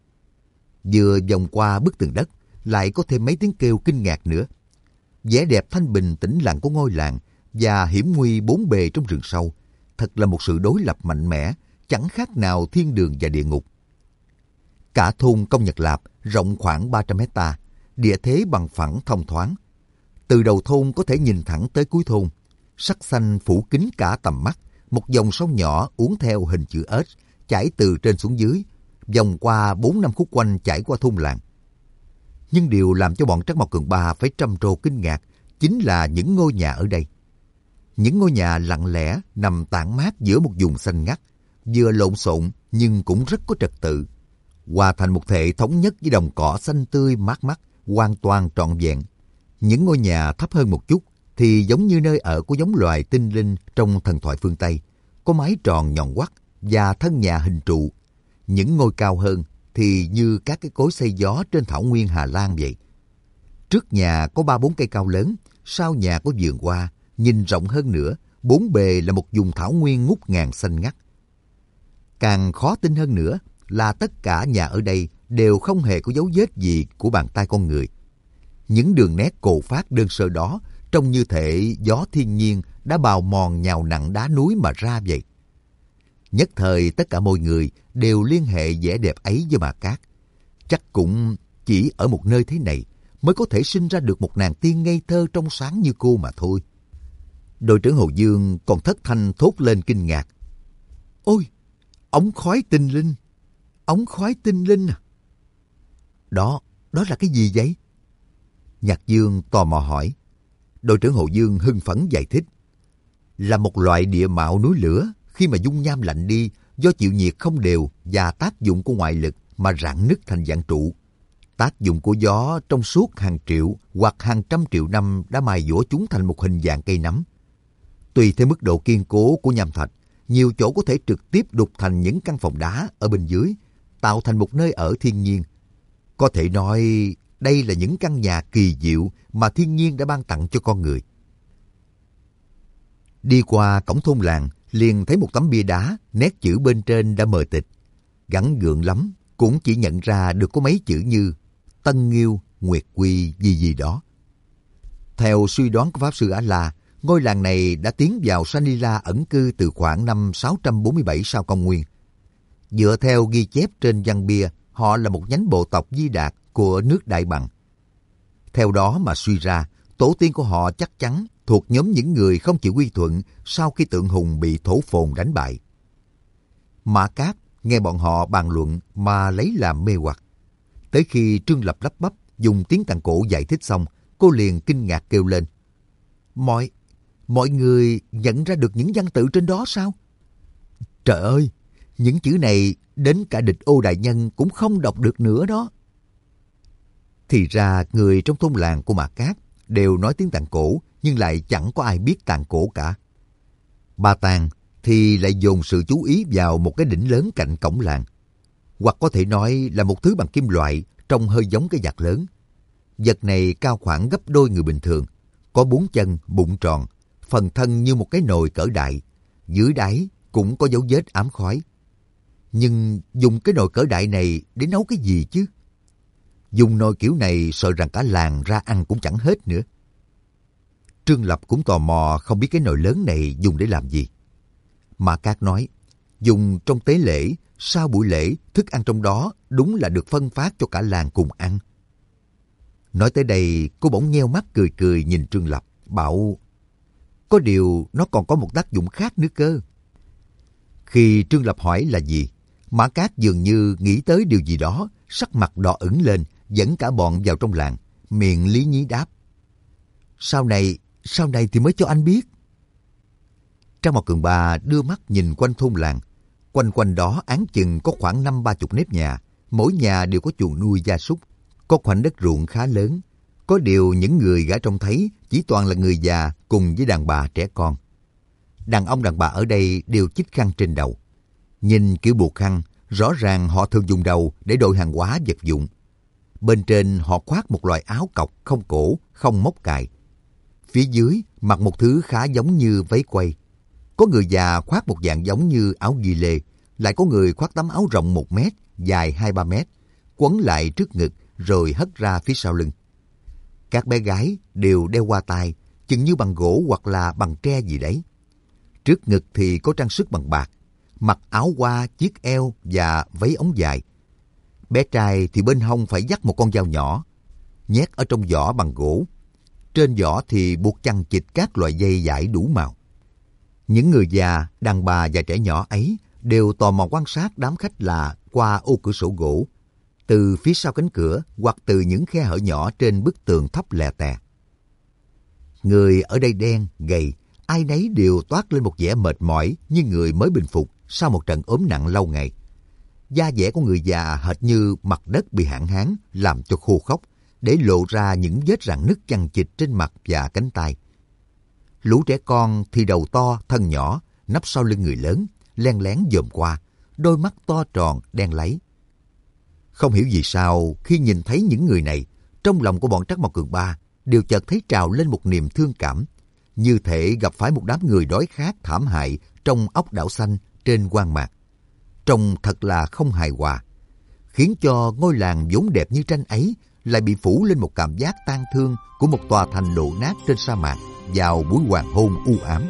Vừa vòng qua bức tường đất, lại có thêm mấy tiếng kêu kinh ngạc nữa. Vẻ đẹp thanh bình tĩnh lặng của ngôi làng và hiểm nguy bốn bề trong rừng sâu, thật là một sự đối lập mạnh mẽ, chẳng khác nào thiên đường và địa ngục. Cả thôn Công Nhật Lạp rộng khoảng 300 hecta, địa thế bằng phẳng thông thoáng. Từ đầu thôn có thể nhìn thẳng tới cuối thôn, sắc xanh phủ kín cả tầm mắt, một dòng sông nhỏ uốn theo hình chữ S, chảy từ trên xuống dưới, vòng qua 4-5 khúc quanh chảy qua thôn làng. Nhưng điều làm cho bọn Trác Mộc Cường Ba phải trầm trồ kinh ngạc chính là những ngôi nhà ở đây. Những ngôi nhà lặng lẽ nằm tản mát giữa một vùng xanh ngắt, vừa lộn xộn nhưng cũng rất có trật tự, hòa thành một thể thống nhất với đồng cỏ xanh tươi mát mắt, hoàn toàn trọn vẹn. Những ngôi nhà thấp hơn một chút thì giống như nơi ở của giống loài tinh linh trong thần thoại phương Tây, có mái tròn nhọn hoắt và thân nhà hình trụ. Những ngôi cao hơn thì như các cái cối xay gió trên thảo nguyên Hà Lan vậy. Trước nhà có 3-4 cây cao lớn, sau nhà có vườn hoa, nhìn rộng hơn nữa, bốn bề là một vùng thảo nguyên ngút ngàn xanh ngắt. Càng khó tin hơn nữa là tất cả nhà ở đây đều không hề có dấu vết gì của bàn tay con người. Những đường nét cồ phác đơn sơ đó trông như thể gió thiên nhiên đã bào mòn nhào nặn đá núi mà ra vậy. Nhất thời tất cả mọi người đều liên hệ vẻ đẹp ấy với Mã Cát. Chắc cũng chỉ ở một nơi thế này mới có thể sinh ra được một nàng tiên ngây thơ trong sáng như cô mà thôi. Đội trưởng Hồ Dương còn thất thanh thốt lên kinh ngạc. Ôi, ống khói tinh linh! Ống khói tinh linh à? Đó là cái gì vậy? Nhạc Dương tò mò hỏi. Đội trưởng Hồ Dương hưng phấn giải thích. Là một loại địa mạo núi lửa, khi mà dung nham lạnh đi do chịu nhiệt không đều và tác dụng của ngoại lực mà rạn nứt thành dạng trụ. Tác dụng của gió trong suốt hàng triệu hoặc hàng trăm triệu năm đã mài dũa chúng thành một hình dạng cây nắm. Tùy theo mức độ kiên cố của nham thạch, nhiều chỗ có thể trực tiếp đục thành những căn phòng đá ở bên dưới, tạo thành một nơi ở thiên nhiên. Có thể nói đây là những căn nhà kỳ diệu mà thiên nhiên đã ban tặng cho con người. Đi qua cổng thôn làng, liền thấy một tấm bia đá, nét chữ bên trên đã mờ tịch. Gắn gượng lắm, cũng chỉ nhận ra được có mấy chữ như Tân Nghiêu, Nguyệt Quy gì đó. Theo suy đoán của Pháp Sư A-La, ngôi làng này đã tiến vào Sanila ẩn cư từ khoảng năm 647 sau công nguyên. Dựa theo ghi chép trên văn bia, họ là một nhánh bộ tộc Di Đạt của nước Đại Bằng. Theo đó mà suy ra, tổ tiên của họ chắc chắn thuộc nhóm những người không chịu quy thuận sau khi Tượng Hùng bị Thổ Phồn đánh bại. Mã Cát nghe bọn họ bàn luận mà lấy làm mê hoặc. Tới khi Trương Lập lắp bắp dùng tiếng Tạng Cổ giải thích xong, cô liền kinh ngạc kêu lên. Mọi người nhận ra được những văn tự trên đó sao? Trời ơi, những chữ này đến cả địch ô đại nhân cũng không đọc được nữa đó. Thì ra người trong thôn làng của Mã Cát đều nói tiếng Tạng Cổ, nhưng lại chẳng có ai biết Tạng Cổ cả. Ba Tàng thì lại dồn sự chú ý vào một cái đỉnh lớn cạnh cổng làng. Hoặc có thể nói là một thứ bằng kim loại, trông hơi giống cái vạc lớn. Vật này cao khoảng gấp đôi người bình thường, có 4 chân, bụng tròn, phần thân như một cái nồi cỡ đại, dưới đáy cũng có dấu vết ám khói. Nhưng dùng cái nồi cỡ đại này để nấu cái gì chứ? Dùng nồi kiểu này sợ rằng cả làng ra ăn cũng chẳng hết nữa. Trương Lập cũng tò mò không biết cái nồi lớn này dùng để làm gì. Mã Cát nói, dùng trong tế lễ, sau buổi lễ, thức ăn trong đó đúng là được phân phát cho cả làng cùng ăn. Nói tới đây, cô bỗng nheo mắt cười cười nhìn Trương Lập, bảo, có điều nó còn có một tác dụng khác nữa cơ. Khi Trương Lập hỏi là gì, Mã Cát dường như nghĩ tới điều gì đó, sắc mặt đỏ ửng lên, dẫn cả bọn vào trong làng, miệng lý nhí đáp. Sau này thì mới cho anh biết. Trang Mộc Cường Ba đưa mắt nhìn quanh thôn làng. Quanh đó áng chừng có khoảng 50-30 nếp nhà, mỗi nhà đều có chuồng nuôi gia súc, có khoảnh đất ruộng khá lớn. Có điều những người gã trông thấy chỉ toàn là người già cùng với đàn bà trẻ con. Đàn ông đàn bà ở đây đều chích khăn trên đầu. Nhìn kiểu buộc khăn, rõ ràng họ thường dùng đầu để đội hàng hóa vật dụng. Bên trên họ khoác một loại áo cộc không cổ, không móc cài. Phía dưới mặc một thứ khá giống như váy quay. Có người già khoác một dạng giống như áo ghi lê, lại có người khoác tấm áo rộng 1 mét, dài 2-3 mét, quấn lại trước ngực rồi hất ra phía sau lưng. Các bé gái đều đeo hoa tai, chừng như bằng gỗ hoặc là bằng tre gì đấy. Trước ngực thì có trang sức bằng bạc, mặc áo hoa, chiếc eo và váy ống dài. Bé trai thì bên hông phải dắt một con dao nhỏ, nhét ở trong giỏ bằng gỗ. Trên giỏ thì buộc chằng chịt các loại dây dải đủ màu. Những người già, đàn bà và trẻ nhỏ ấy đều tò mò quan sát đám khách lạ qua ô cửa sổ gỗ, từ phía sau cánh cửa hoặc từ những khe hở nhỏ trên bức tường thấp lè tè. Người ở đây đen, gầy, ai nấy đều toát lên một vẻ mệt mỏi như người mới bình phục sau một trận ốm nặng lâu ngày. Da dẻ của người già hệt như mặt đất bị hạn hán làm cho khô khốc, để lộ ra những vết rạn nứt chằng chịt trên mặt và cánh tay. Lũ trẻ con thì đầu to, thân nhỏ, nấp sau lưng người lớn, len lén dòm qua, đôi mắt to tròn, đen láy. Không hiểu vì sao, khi nhìn thấy những người này, trong lòng của bọn Trắc Mộc Cường Ba đều chợt thấy trào lên một niềm thương cảm, như thể gặp phải một đám người đói khát thảm hại trong ốc đảo xanh trên hoang mạc. Trông thật là không hài hòa, khiến cho ngôi làng vốn đẹp như tranh ấy lại bị phủ lên một cảm giác tang thương của một tòa thành đổ nát trên sa mạc vào buổi hoàng hôn u ám.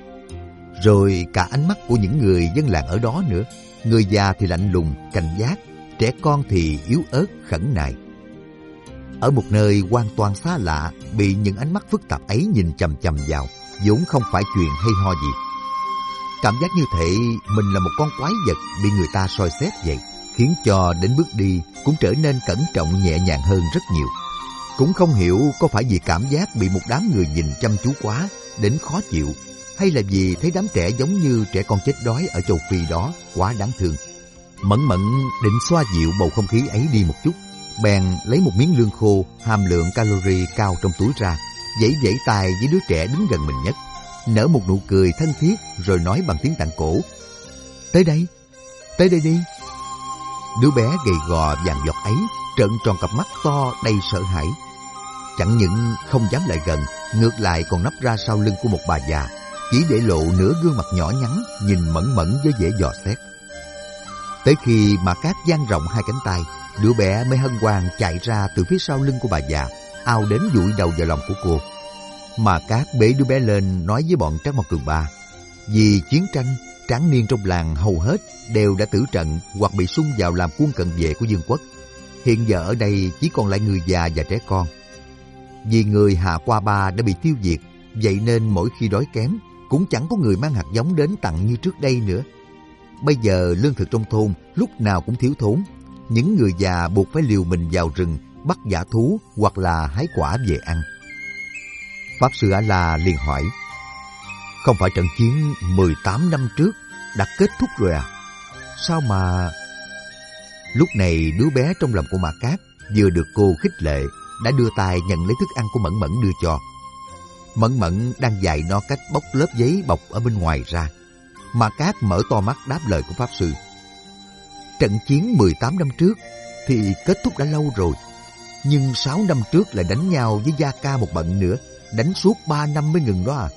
Rồi cả ánh mắt của những người dân làng ở đó nữa, người già thì lạnh lùng, cảnh giác, trẻ con thì yếu ớt, khẩn nại. Ở một nơi hoàn toàn xa lạ, bị những ánh mắt phức tạp ấy nhìn chằm chằm vào, vốn không phải chuyện hay ho gì. Cảm giác như thể mình là một con quái vật bị người ta soi xét vậy, khiến cho đến bước đi cũng trở nên cẩn trọng nhẹ nhàng hơn rất nhiều. Cũng không hiểu có phải vì cảm giác bị một đám người nhìn chăm chú quá đến khó chịu, hay là vì thấy đám trẻ giống như trẻ con chết đói ở châu Phi đó quá đáng thương. Mẫn Mẫn định xoa dịu bầu không khí ấy đi một chút, bèn lấy một miếng lương khô hàm lượng calorie cao trong túi ra, vẫy vẫy tay với đứa trẻ đứng gần mình nhất, nở một nụ cười thân thiết rồi nói bằng tiếng Tạng cổ: tới đây đi. Đứa bé gầy gò vàng vọt ấy trợn tròn cặp mắt to đầy sợ hãi, chẳng những không dám lại gần, ngược lại còn nấp ra sau lưng của một bà già, chỉ để lộ nửa gương mặt nhỏ nhắn nhìn Mẫn Mẫn với vẻ dò xét. Tới khi Mã Cát dang rộng hai cánh tay, đứa bé mới hân hoan chạy ra từ phía sau lưng của bà già, ao đến dụi đầu vào lòng của cô. Mã Cát bế đứa bé lên nói với bọn Trắc Mộc Cường Ba: vì chiến tranh, tráng niên trong làng hầu hết đều đã tử trận hoặc bị xung vào làm quân cận vệ của Dương quốc. Hiện giờ ở đây chỉ còn lại người già và trẻ con. Vì người Hạ Qua Ba đã bị tiêu diệt, vậy nên mỗi khi đói kém cũng chẳng có người mang hạt giống đến tặng như trước đây nữa. Bây giờ lương thực trong thôn lúc nào cũng thiếu thốn, những người già buộc phải liều mình vào rừng bắt dã thú hoặc là hái quả về ăn. Pháp sư A-la liền hỏi: không phải trận chiến 18 năm trước đã kết thúc rồi à? Sao mà... Lúc này đứa bé trong lòng của Mã Cát vừa được cô khích lệ, đã đưa tay nhận lấy thức ăn của Mẫn Mẫn đưa cho. Mẫn Mẫn đang dạy nó cách bóc lớp giấy bọc ở bên ngoài ra. Mã Cát mở to mắt đáp lời của Pháp sư: trận chiến 18 năm trước thì kết thúc đã lâu rồi, nhưng 6 năm trước lại đánh nhau với Gia Ca một bận nữa, đánh suốt 3 năm mới ngừng đó à?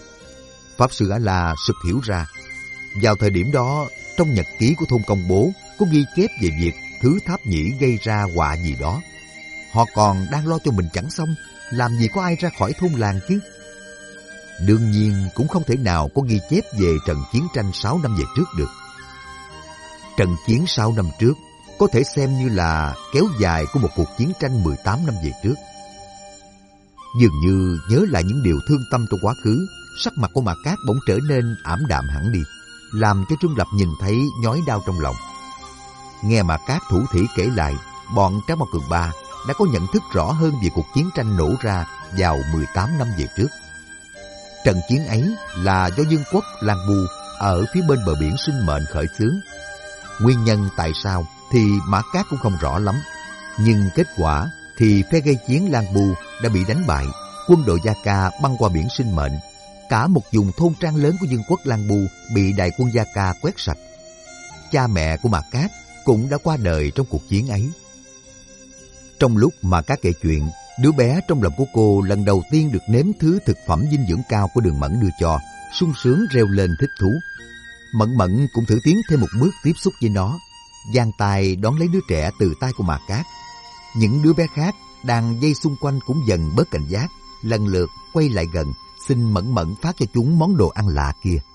Pháp sư A-la sực hiểu ra. Vào thời điểm đó, trong nhật ký của thôn công bố có ghi chép về việc Thứ Tháp Nhĩ gây ra họa gì đó. Họ còn đang lo cho mình chẳng xong, làm gì có ai ra khỏi thôn làng chứ? Đương nhiên cũng không thể nào có ghi chép về trận chiến tranh 6 năm về trước được. Trận chiến 6 năm trước có thể xem như là kéo dài của một cuộc chiến tranh 18 năm về trước. Dường như nhớ lại những điều thương tâm trong quá khứ, sắc mặt của Mã Cát bỗng trở nên ảm đạm hẳn đi, làm cho Trương Lập nhìn thấy nhói đau trong lòng. Nghe Mã Cát thủ thỉ kể lại, bọn Trác Mộc Cường Ba đã có nhận thức rõ hơn về cuộc chiến tranh nổ ra vào 18 năm về trước. Trận chiến ấy là do Dương quốc Lang Bu ở phía bên bờ biển Sinh Mệnh khởi xướng. Nguyên nhân tại sao thì Mã Cát cũng không rõ lắm, nhưng kết quả thì phe gây chiến Lang Bu đã bị đánh bại, quân đội Gia Ca băng qua biển Sinh Mệnh. Cả một vùng thôn trang lớn của Dương quốc Lang Bu bị đại quân Gia Ca quét sạch. Cha mẹ của Mã Cát cũng đã qua đời trong cuộc chiến ấy. Trong lúc Mã Cát kể chuyện, đứa bé trong lòng của cô lần đầu tiên được nếm thứ thực phẩm dinh dưỡng cao của Đường Mẫn đưa cho, sung sướng reo lên thích thú. Mẫn Mẫn cũng thử tiến thêm một bước tiếp xúc với nó, giang tay đón lấy đứa trẻ từ tay của Mã Cát. Những đứa bé khác đang dây xung quanh cũng dần bớt cảnh giác, lần lượt quay lại gần, xin Mẫn Mẫn phát cho chúng món đồ ăn lạ kia.